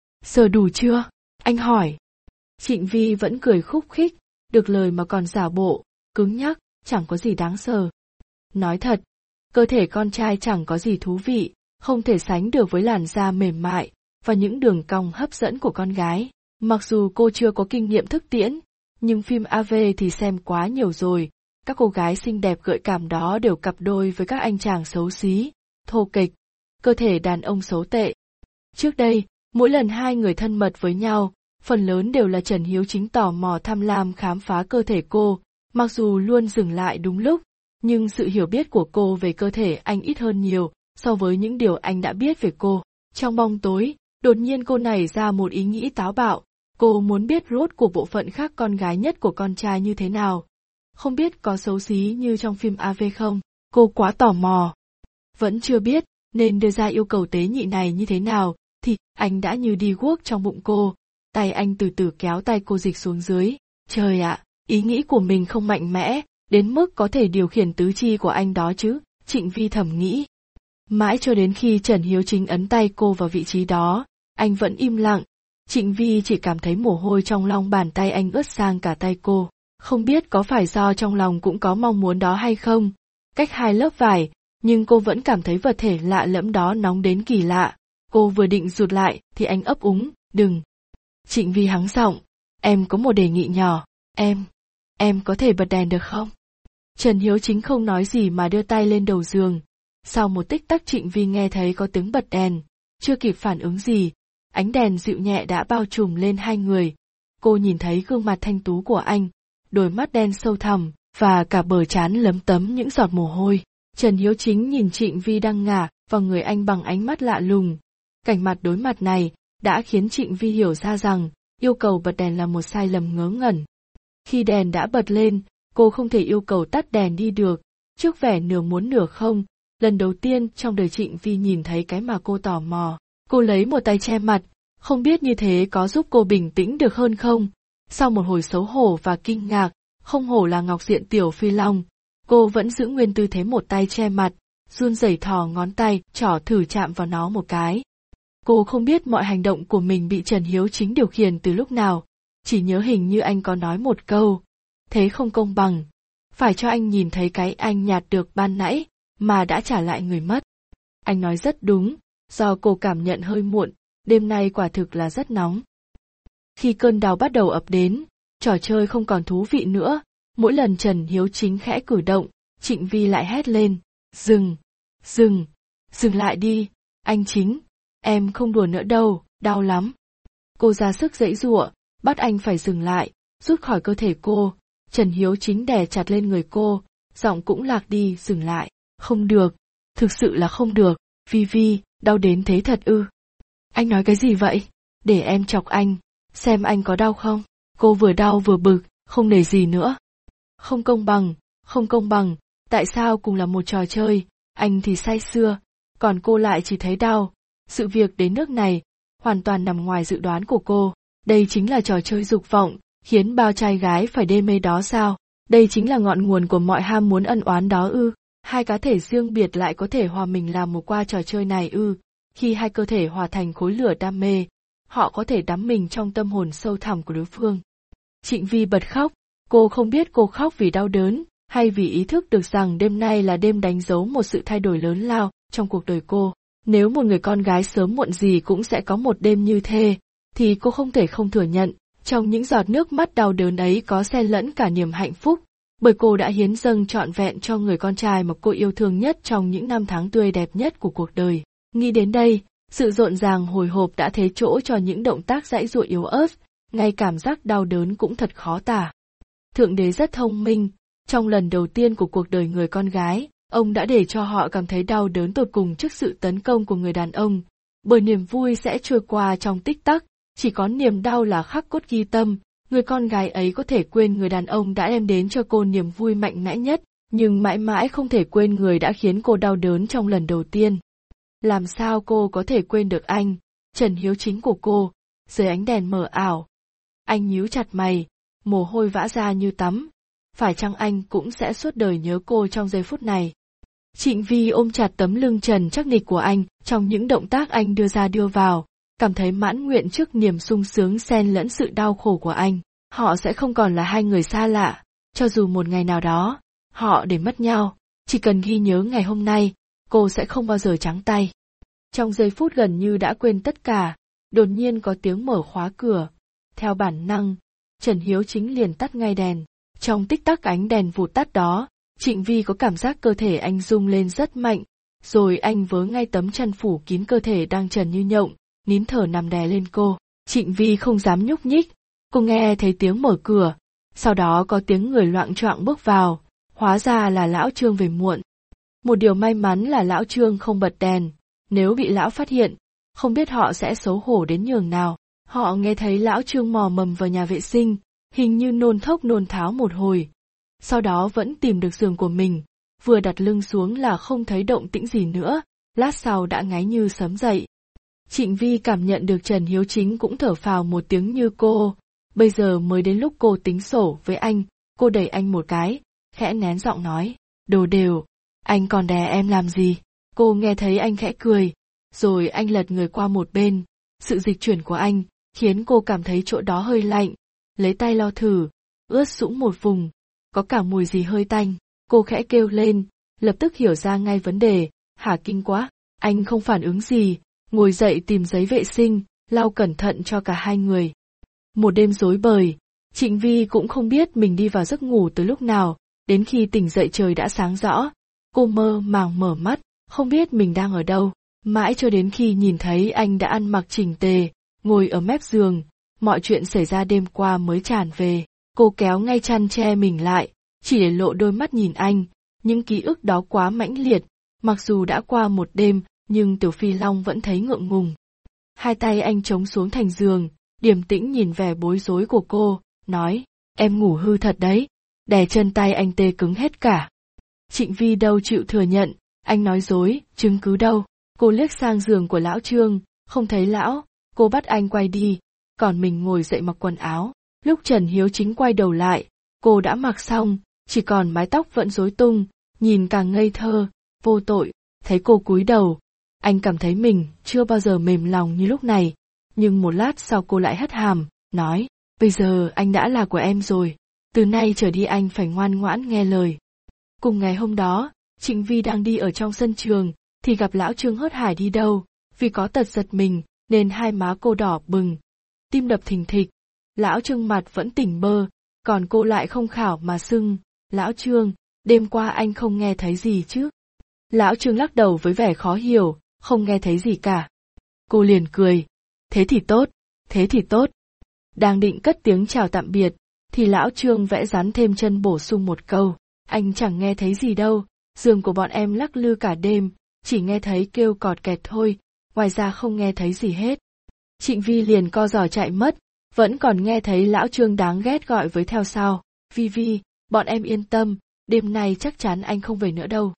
[SPEAKER 1] Sờ đủ chưa? Anh hỏi. Trịnh Vi vẫn cười khúc khích, được lời mà còn giả bộ, cứng nhắc, chẳng có gì đáng sờ. Nói thật, cơ thể con trai chẳng có gì thú vị, không thể sánh được với làn da mềm mại và những đường cong hấp dẫn của con gái. Mặc dù cô chưa có kinh nghiệm thức tiễn, nhưng phim a vê thì xem quá nhiều rồi, các cô gái xinh đẹp gợi cảm đó đều cặp đôi với các anh chàng xấu xí, thô kệch, cơ thể đàn ông xấu tệ. Trước đây, mỗi lần hai người thân mật với nhau, phần lớn đều là Trần Hiếu Chính tò mò tham lam khám phá cơ thể cô, mặc dù luôn dừng lại đúng lúc, nhưng sự hiểu biết của cô về cơ thể anh ít hơn nhiều so với những điều anh đã biết về cô. Trong bóng tối, đột nhiên cô nảy ra một ý nghĩ táo bạo, cô muốn biết rốt cuộc bộ phận khác con gái nhất của con trai như thế nào. Không biết có xấu xí như trong phim a vê không, cô quá tò mò. Vẫn chưa biết nên đưa ra yêu cầu tế nhị này như thế nào, thì anh đã như đi guốc trong bụng cô, tay anh từ từ kéo tay cô dịch xuống dưới. Trời ạ, ý nghĩ của mình không mạnh mẽ, đến mức có thể điều khiển tứ chi của anh đó chứ, Trịnh Vi thầm nghĩ. Mãi cho đến khi Trần Hiếu Chính ấn tay cô vào vị trí đó, anh vẫn im lặng. Trịnh Vi chỉ cảm thấy mồ hôi trong lòng bàn tay anh ướt sang cả tay cô. Không biết có phải do trong lòng cũng có mong muốn đó hay không. Cách hai lớp vải, nhưng cô vẫn cảm thấy vật thể lạ lẫm đó nóng đến kỳ lạ. Cô vừa định rụt lại thì anh ấp úng, đừng. Trịnh Vi hắng giọng, em có một đề nghị nhỏ, em, em có thể bật đèn được không? Trần Hiếu Chính không nói gì mà đưa tay lên đầu giường. Sau một tích tắc Trịnh Vi nghe thấy có tiếng bật đèn, chưa kịp phản ứng gì, ánh đèn dịu nhẹ đã bao trùm lên hai người. Cô nhìn thấy gương mặt thanh tú của anh, đôi mắt đen sâu thẳm, và cả bờ trán lấm tấm những giọt mồ hôi. Trần Hiếu Chính nhìn Trịnh Vi đang ngả vào người anh bằng ánh mắt lạ lùng. Cảnh mặt đối mặt này đã khiến Trịnh Vi hiểu ra rằng yêu cầu bật đèn là một sai lầm ngớ ngẩn. Khi đèn đã bật lên, cô không thể yêu cầu tắt đèn đi được, trước vẻ nửa muốn nửa không. Lần đầu tiên trong đời Trịnh Vi nhìn thấy cái mà cô tò mò. Cô lấy một tay che mặt, không biết như thế có giúp cô bình tĩnh được hơn không. Sau một hồi xấu hổ và kinh ngạc, không hổ là Ngọc Diện Tiểu Phi Long, cô vẫn giữ nguyên tư thế một tay che mặt, run rẩy thò ngón tay, trỏ thử chạm vào nó một cái. Cô không biết mọi hành động của mình bị Trần Hiếu Chính điều khiển từ lúc nào, chỉ nhớ hình như anh có nói một câu, thế không công bằng, phải cho anh nhìn thấy cái anh nhạt được ban nãy, mà đã trả lại người mất. Anh nói rất đúng, do cô cảm nhận hơi muộn, đêm nay quả thực là rất nóng. Khi cơn đau bắt đầu ập đến, trò chơi không còn thú vị nữa, mỗi lần Trần Hiếu Chính khẽ cử động, Trịnh Vi lại hét lên, dừng, dừng, dừng lại đi, anh Chính, em không đùa nữa đâu, đau lắm. Cô ra sức giãy giụa, bắt anh phải dừng lại, rút khỏi cơ thể cô. Trần Hiếu Chính đè chặt lên người cô, giọng cũng lạc đi, dừng lại. Không được, thực sự là không được, Vi Vi, đau đến thế thật ư? Anh nói cái gì vậy? Để em chọc anh, xem anh có đau không? Cô vừa đau vừa bực, không nể gì nữa. Không công bằng, không công bằng, tại sao cùng là một trò chơi, anh thì say sưa, còn cô lại chỉ thấy đau. Sự việc đến nước này, hoàn toàn nằm ngoài dự đoán của cô. Đây chính là trò chơi dục vọng, khiến bao trai gái phải đê mê đó sao? Đây chính là ngọn nguồn của mọi ham muốn ân oán đó ư? Hai cá thể riêng biệt lại có thể hòa mình làm một qua trò chơi này ư? Khi hai cơ thể hòa thành khối lửa đam mê, họ có thể đắm mình trong tâm hồn sâu thẳm của đối phương. Trịnh Vi bật khóc, cô không biết cô khóc vì đau đớn, hay vì ý thức được rằng đêm nay là đêm đánh dấu một sự thay đổi lớn lao trong cuộc đời cô. Nếu một người con gái sớm muộn gì cũng sẽ có một đêm như thế, thì cô không thể không thừa nhận, trong những giọt nước mắt đau đớn ấy có xen lẫn cả niềm hạnh phúc, bởi cô đã hiến dâng trọn vẹn cho người con trai mà cô yêu thương nhất trong những năm tháng tươi đẹp nhất của cuộc đời. Nghĩ đến đây, sự rộn ràng hồi hộp đã thế chỗ cho những động tác giãy giụa yếu ớt, ngay cảm giác đau đớn cũng thật khó tả. Thượng đế rất thông minh, trong lần đầu tiên của cuộc đời người con gái, ông đã để cho họ cảm thấy đau đớn tột cùng trước sự tấn công của người đàn ông, bởi niềm vui sẽ trôi qua trong tích tắc, chỉ có niềm đau là khắc cốt ghi tâm. Người con gái ấy có thể quên người đàn ông đã đem đến cho cô niềm vui mạnh mẽ nhất, nhưng mãi mãi không thể quên người đã khiến cô đau đớn trong lần đầu tiên. Làm sao cô có thể quên được anh, Trần Hiếu Chính của cô, dưới ánh đèn mờ ảo. Anh nhíu chặt mày, mồ hôi vã ra như tắm. Phải chăng anh cũng sẽ suốt đời nhớ cô trong giây phút này? Trịnh Vi ôm chặt tấm lưng trần chắc nịch của anh trong những động tác anh đưa ra đưa vào, cảm thấy mãn nguyện trước niềm sung sướng xen lẫn sự đau khổ của anh. Họ sẽ không còn là hai người xa lạ, cho dù một ngày nào đó, họ để mất nhau, chỉ cần ghi nhớ ngày hôm nay, cô sẽ không bao giờ trắng tay. Trong giây phút gần như đã quên tất cả, đột nhiên có tiếng mở khóa cửa. Theo bản năng, Trần Hiếu Chính liền tắt ngay đèn. Trong tích tắc ánh đèn vụt tắt đó, Trịnh Vi có cảm giác cơ thể anh rung lên rất mạnh, rồi anh vớ ngay tấm chăn phủ kín cơ thể đang trần như nhộng, nín thở nằm đè lên cô. Trịnh Vi không dám nhúc nhích, cô nghe thấy tiếng mở cửa, sau đó có tiếng người loạng choạng bước vào, hóa ra là lão Trương về muộn. Một điều may mắn là lão Trương không bật đèn, nếu bị lão phát hiện, không biết họ sẽ xấu hổ đến nhường nào. Họ nghe thấy lão Trương mò mầm vào nhà vệ sinh, hình như nôn thốc nôn tháo một hồi. Sau đó vẫn tìm được giường của mình, vừa đặt lưng xuống là không thấy động tĩnh gì nữa, lát sau đã ngáy như sớm dậy. Trịnh Vi cảm nhận được Trần Hiếu Chính cũng thở phào một tiếng như cô, bây giờ mới đến lúc cô tính sổ với anh, cô đẩy anh một cái, khẽ nén giọng nói, đồ đều, anh còn đè em làm gì? Cô nghe thấy anh khẽ cười, rồi anh lật người qua một bên, sự dịch chuyển của anh, khiến cô cảm thấy chỗ đó hơi lạnh, lấy tay lau thử, ướt sũng một vùng, có cả mùi gì hơi tanh, cô khẽ kêu lên, lập tức hiểu ra ngay vấn đề, hả kinh quá, anh không phản ứng gì, ngồi dậy tìm giấy vệ sinh, lau cẩn thận cho cả hai người. Một đêm rối bời, Trịnh Vi cũng không biết mình đi vào giấc ngủ từ lúc nào, đến khi tỉnh dậy trời đã sáng rõ, cô mơ màng mở mắt, không biết mình đang ở đâu, mãi cho đến khi nhìn thấy anh đã ăn mặc chỉnh tề, ngồi ở mép giường, mọi chuyện xảy ra đêm qua mới tràn về, cô kéo ngay chăn che mình lại, chỉ để lộ đôi mắt nhìn anh, những ký ức đó quá mãnh liệt, mặc dù đã qua một đêm, nhưng Tiểu Phi Long vẫn thấy ngượng ngùng. Hai tay anh chống xuống thành giường, điềm tĩnh nhìn vẻ bối rối của cô, nói, em ngủ hư thật đấy, đè chân tay anh tê cứng hết cả. Trịnh Vi đâu chịu thừa nhận, anh nói dối, chứng cứ đâu, cô liếc sang giường của lão Trương, không thấy lão, cô bắt anh quay đi, còn mình ngồi dậy mặc quần áo, lúc Trần Hiếu Chính quay đầu lại, cô đã mặc xong, chỉ còn mái tóc vẫn rối tung, nhìn càng ngây thơ, vô tội, thấy cô cúi đầu, anh cảm thấy mình chưa bao giờ mềm lòng như lúc này, nhưng một lát sau cô lại hất hàm, nói, bây giờ anh đã là của em rồi, từ nay trở đi anh phải ngoan ngoãn nghe lời. Cùng ngày hôm đó, Trịnh Vi đang đi ở trong sân trường, thì gặp lão Trương hớt hải đi đâu, vì có tật giật mình, nên hai má cô đỏ bừng, tim đập thình thịch, lão Trương mặt vẫn tỉnh bơ, còn cô lại không khảo mà sưng, lão Trương, đêm qua anh không nghe thấy gì chứ? Lão Trương lắc đầu với vẻ khó hiểu, không nghe thấy gì cả. Cô liền cười, thế thì tốt, thế thì tốt. Đang định cất tiếng chào tạm biệt, thì lão Trương vẽ rắn thêm chân bổ sung một câu, anh chẳng nghe thấy gì đâu, giường của bọn em lắc lư cả đêm, chỉ nghe thấy kêu cọt kẹt thôi, ngoài ra không nghe thấy gì hết. Trịnh Vi liền co giò chạy mất, vẫn còn nghe thấy lão Trương đáng ghét gọi với theo sau, Vi Vi, bọn em yên tâm, đêm nay chắc chắn anh không về nữa đâu.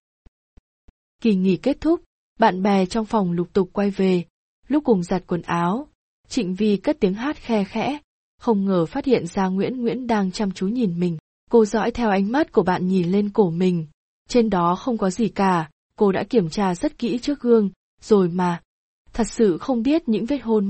[SPEAKER 1] Kỳ nghỉ kết thúc, bạn bè trong phòng lục tục quay về, lúc cùng giặt quần áo, Trịnh Vi cất tiếng hát khe khẽ, không ngờ phát hiện ra Nguyễn Nguyễn đang chăm chú nhìn mình, cô dõi theo ánh mắt của bạn nhìn lên cổ mình, trên đó không có gì cả, cô đã kiểm tra rất kỹ trước gương, rồi mà, thật sự không biết những vết hôn môi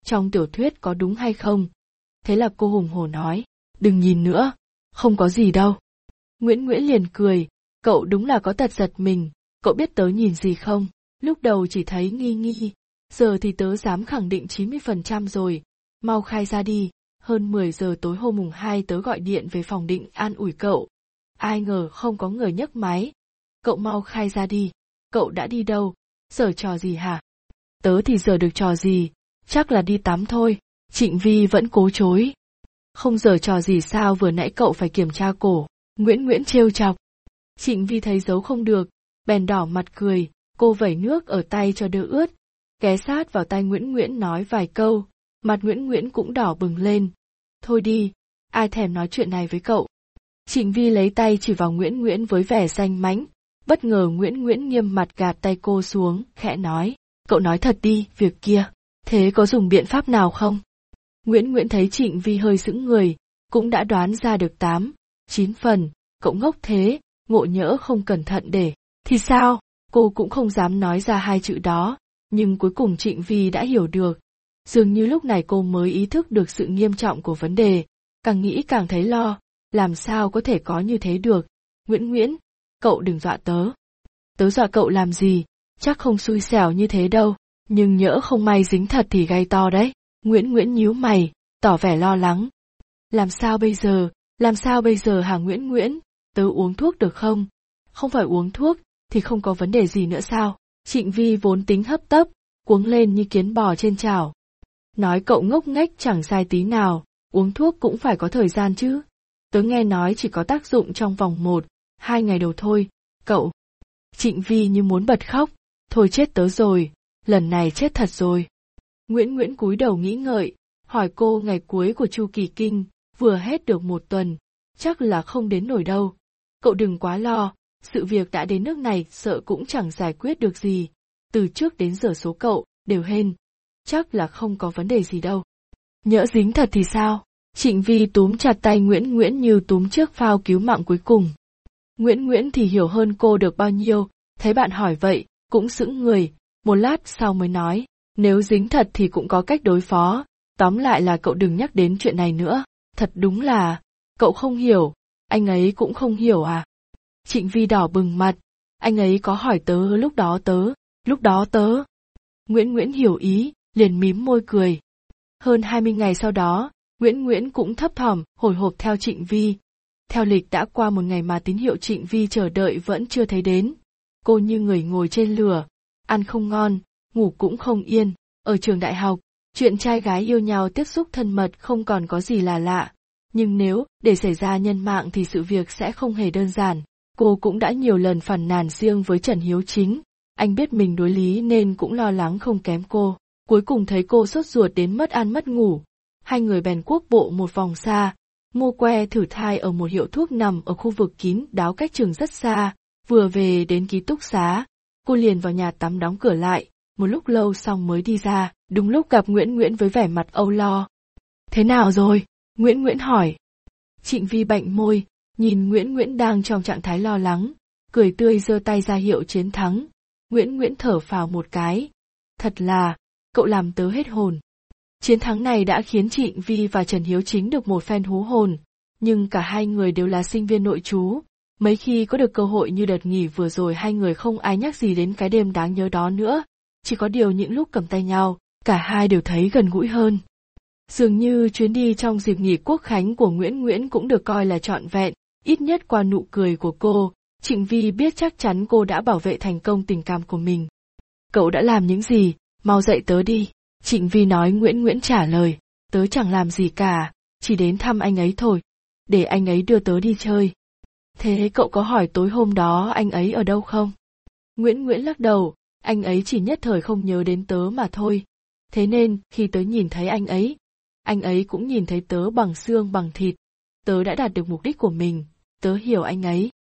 [SPEAKER 1] trong tiểu thuyết có đúng hay không? Thế là cô hùng hổ nói, đừng nhìn nữa, không có gì đâu. Nguyễn Nguyễn liền cười, cậu đúng là có tật giật mình, cậu biết tớ nhìn gì không? Lúc đầu chỉ thấy nghi nghi, giờ thì tớ dám khẳng định chín mươi phần trăm rồi, mau khai ra đi. Hơn mười giờ tối hôm mùng hai tớ gọi điện về phòng định an ủi cậu. Ai ngờ không có người nhấc máy. Cậu mau khai ra đi, cậu đã đi đâu, giở trò gì hả? Tớ thì giở được trò gì, chắc là đi tắm thôi. Trịnh Vi vẫn cố chối. Không giở trò gì sao vừa nãy cậu phải kiểm tra cổ, Nguyễn Nguyễn trêu chọc. Trịnh Vi thấy giấu không được, bèn đỏ mặt cười, cô vẩy nước ở tay cho đỡ ướt, ghé sát vào tai Nguyễn Nguyễn nói vài câu, mặt Nguyễn Nguyễn cũng đỏ bừng lên. Thôi đi, ai thèm nói chuyện này với cậu. Trịnh Vi lấy tay chỉ vào Nguyễn Nguyễn với vẻ danh mãnh, bất ngờ Nguyễn Nguyễn nghiêm mặt gạt tay cô xuống, khẽ nói, cậu nói thật đi, việc kia, thế có dùng biện pháp nào không? Nguyễn Nguyễn thấy Trịnh Vi hơi sững người, cũng đã đoán ra được tám, chín phần, cậu ngốc thế, ngộ nhỡ không cẩn thận để, thì sao? Cô cũng không dám nói ra hai chữ đó, nhưng cuối cùng Trịnh Vi đã hiểu được. Dường như lúc này cô mới ý thức được sự nghiêm trọng của vấn đề, càng nghĩ càng thấy lo, làm sao có thể có như thế được. Nguyễn Nguyễn, cậu đừng dọa tớ. Tớ dọa cậu làm gì, chắc không xui xẻo như thế đâu, nhưng nhỡ không may dính thật thì gay to đấy. Nguyễn Nguyễn nhíu mày, tỏ vẻ lo lắng. Làm sao bây giờ, làm sao bây giờ hả Nguyễn Nguyễn, tớ uống thuốc được không? Không phải uống thuốc, thì không có vấn đề gì nữa sao? Trịnh Vi vốn tính hấp tấp, cuống lên như kiến bò trên chảo. Nói cậu ngốc nghếch chẳng sai tí nào, uống thuốc cũng phải có thời gian chứ. Tớ nghe nói chỉ có tác dụng trong vòng một, hai ngày đầu thôi, cậu. Trịnh Vi như muốn bật khóc, thôi chết tớ rồi, lần này chết thật rồi. Nguyễn Nguyễn cúi đầu nghĩ ngợi, hỏi cô ngày cuối của chu kỳ kinh, vừa hết được một tuần, chắc là không đến nổi đâu. Cậu đừng quá lo, sự việc đã đến nước này sợ cũng chẳng giải quyết được gì. Từ trước đến giờ số cậu đều hên, chắc là không có vấn đề gì đâu. Nhỡ dính thật thì sao? Trịnh Vi túm chặt tay Nguyễn Nguyễn như túm chiếc phao cứu mạng cuối cùng. Nguyễn Nguyễn thì hiểu hơn cô được bao nhiêu, thấy bạn hỏi vậy, cũng sững người, một lát sau mới nói, nếu dính thật thì cũng có cách đối phó, tóm lại là cậu đừng nhắc đến chuyện này nữa, thật đúng là, cậu không hiểu, anh ấy cũng không hiểu à. Trịnh Vi đỏ bừng mặt, anh ấy có hỏi tớ lúc đó tớ, lúc đó tớ. Nguyễn Nguyễn hiểu ý, liền mím môi cười. Hơn hai mươi ngày sau đó, Nguyễn Nguyễn cũng thấp thỏm, hồi hộp theo Trịnh Vi. Theo lịch đã qua một ngày mà tín hiệu Trịnh Vi chờ đợi vẫn chưa thấy đến. Cô như người ngồi trên lửa, ăn không ngon, ngủ cũng không yên. Ở trường đại học, chuyện trai gái yêu nhau tiếp xúc thân mật không còn có gì là lạ. Nhưng nếu để xảy ra nhân mạng thì sự việc sẽ không hề đơn giản. Cô cũng đã nhiều lần phàn nàn riêng với Trần Hiếu Chính. Anh biết mình đối lý nên cũng lo lắng không kém cô. Cuối cùng thấy cô sốt ruột đến mất ăn mất ngủ. Hai người bèn cuốc bộ một vòng xa, mua que thử thai ở một hiệu thuốc nằm ở khu vực kín đáo cách trường rất xa. Vừa về đến ký túc xá, cô liền vào nhà tắm đóng cửa lại, một lúc lâu xong mới đi ra, đúng lúc gặp Nguyễn Nguyễn với vẻ mặt âu lo. Thế nào rồi? Nguyễn Nguyễn hỏi. Trịnh Vi bạnh môi, nhìn Nguyễn Nguyễn đang trong trạng thái lo lắng, cười tươi giơ tay ra hiệu chiến thắng. Nguyễn Nguyễn thở phào một cái. Thật là, cậu làm tớ hết hồn. Chiến thắng này đã khiến Trịnh Vi và Trần Hiếu Chính được một phen hú hồn, nhưng cả hai người đều là sinh viên nội trú. Mấy khi có được cơ hội như đợt nghỉ vừa rồi hai người không ai nhắc gì đến cái đêm đáng nhớ đó nữa, chỉ có điều những lúc cầm tay nhau, cả hai đều thấy gần gũi hơn. Dường như chuyến đi trong dịp nghỉ Quốc khánh của Nguyễn Nguyễn cũng được coi là trọn vẹn, ít nhất qua nụ cười của cô, Trịnh Vi biết chắc chắn cô đã bảo vệ thành công tình cảm của mình. Cậu đã làm những gì, mau dạy tớ đi. Trịnh Vi nói. Nguyễn Nguyễn trả lời, tớ chẳng làm gì cả, chỉ đến thăm anh ấy thôi, để anh ấy đưa tớ đi chơi. Thế cậu có hỏi tối hôm đó anh ấy ở đâu không? Nguyễn Nguyễn lắc đầu, anh ấy chỉ nhất thời không nhớ đến tớ mà thôi. Thế nên, khi tớ nhìn thấy anh ấy, anh ấy cũng nhìn thấy tớ bằng xương bằng thịt. Tớ đã đạt được mục đích của mình, tớ hiểu anh ấy.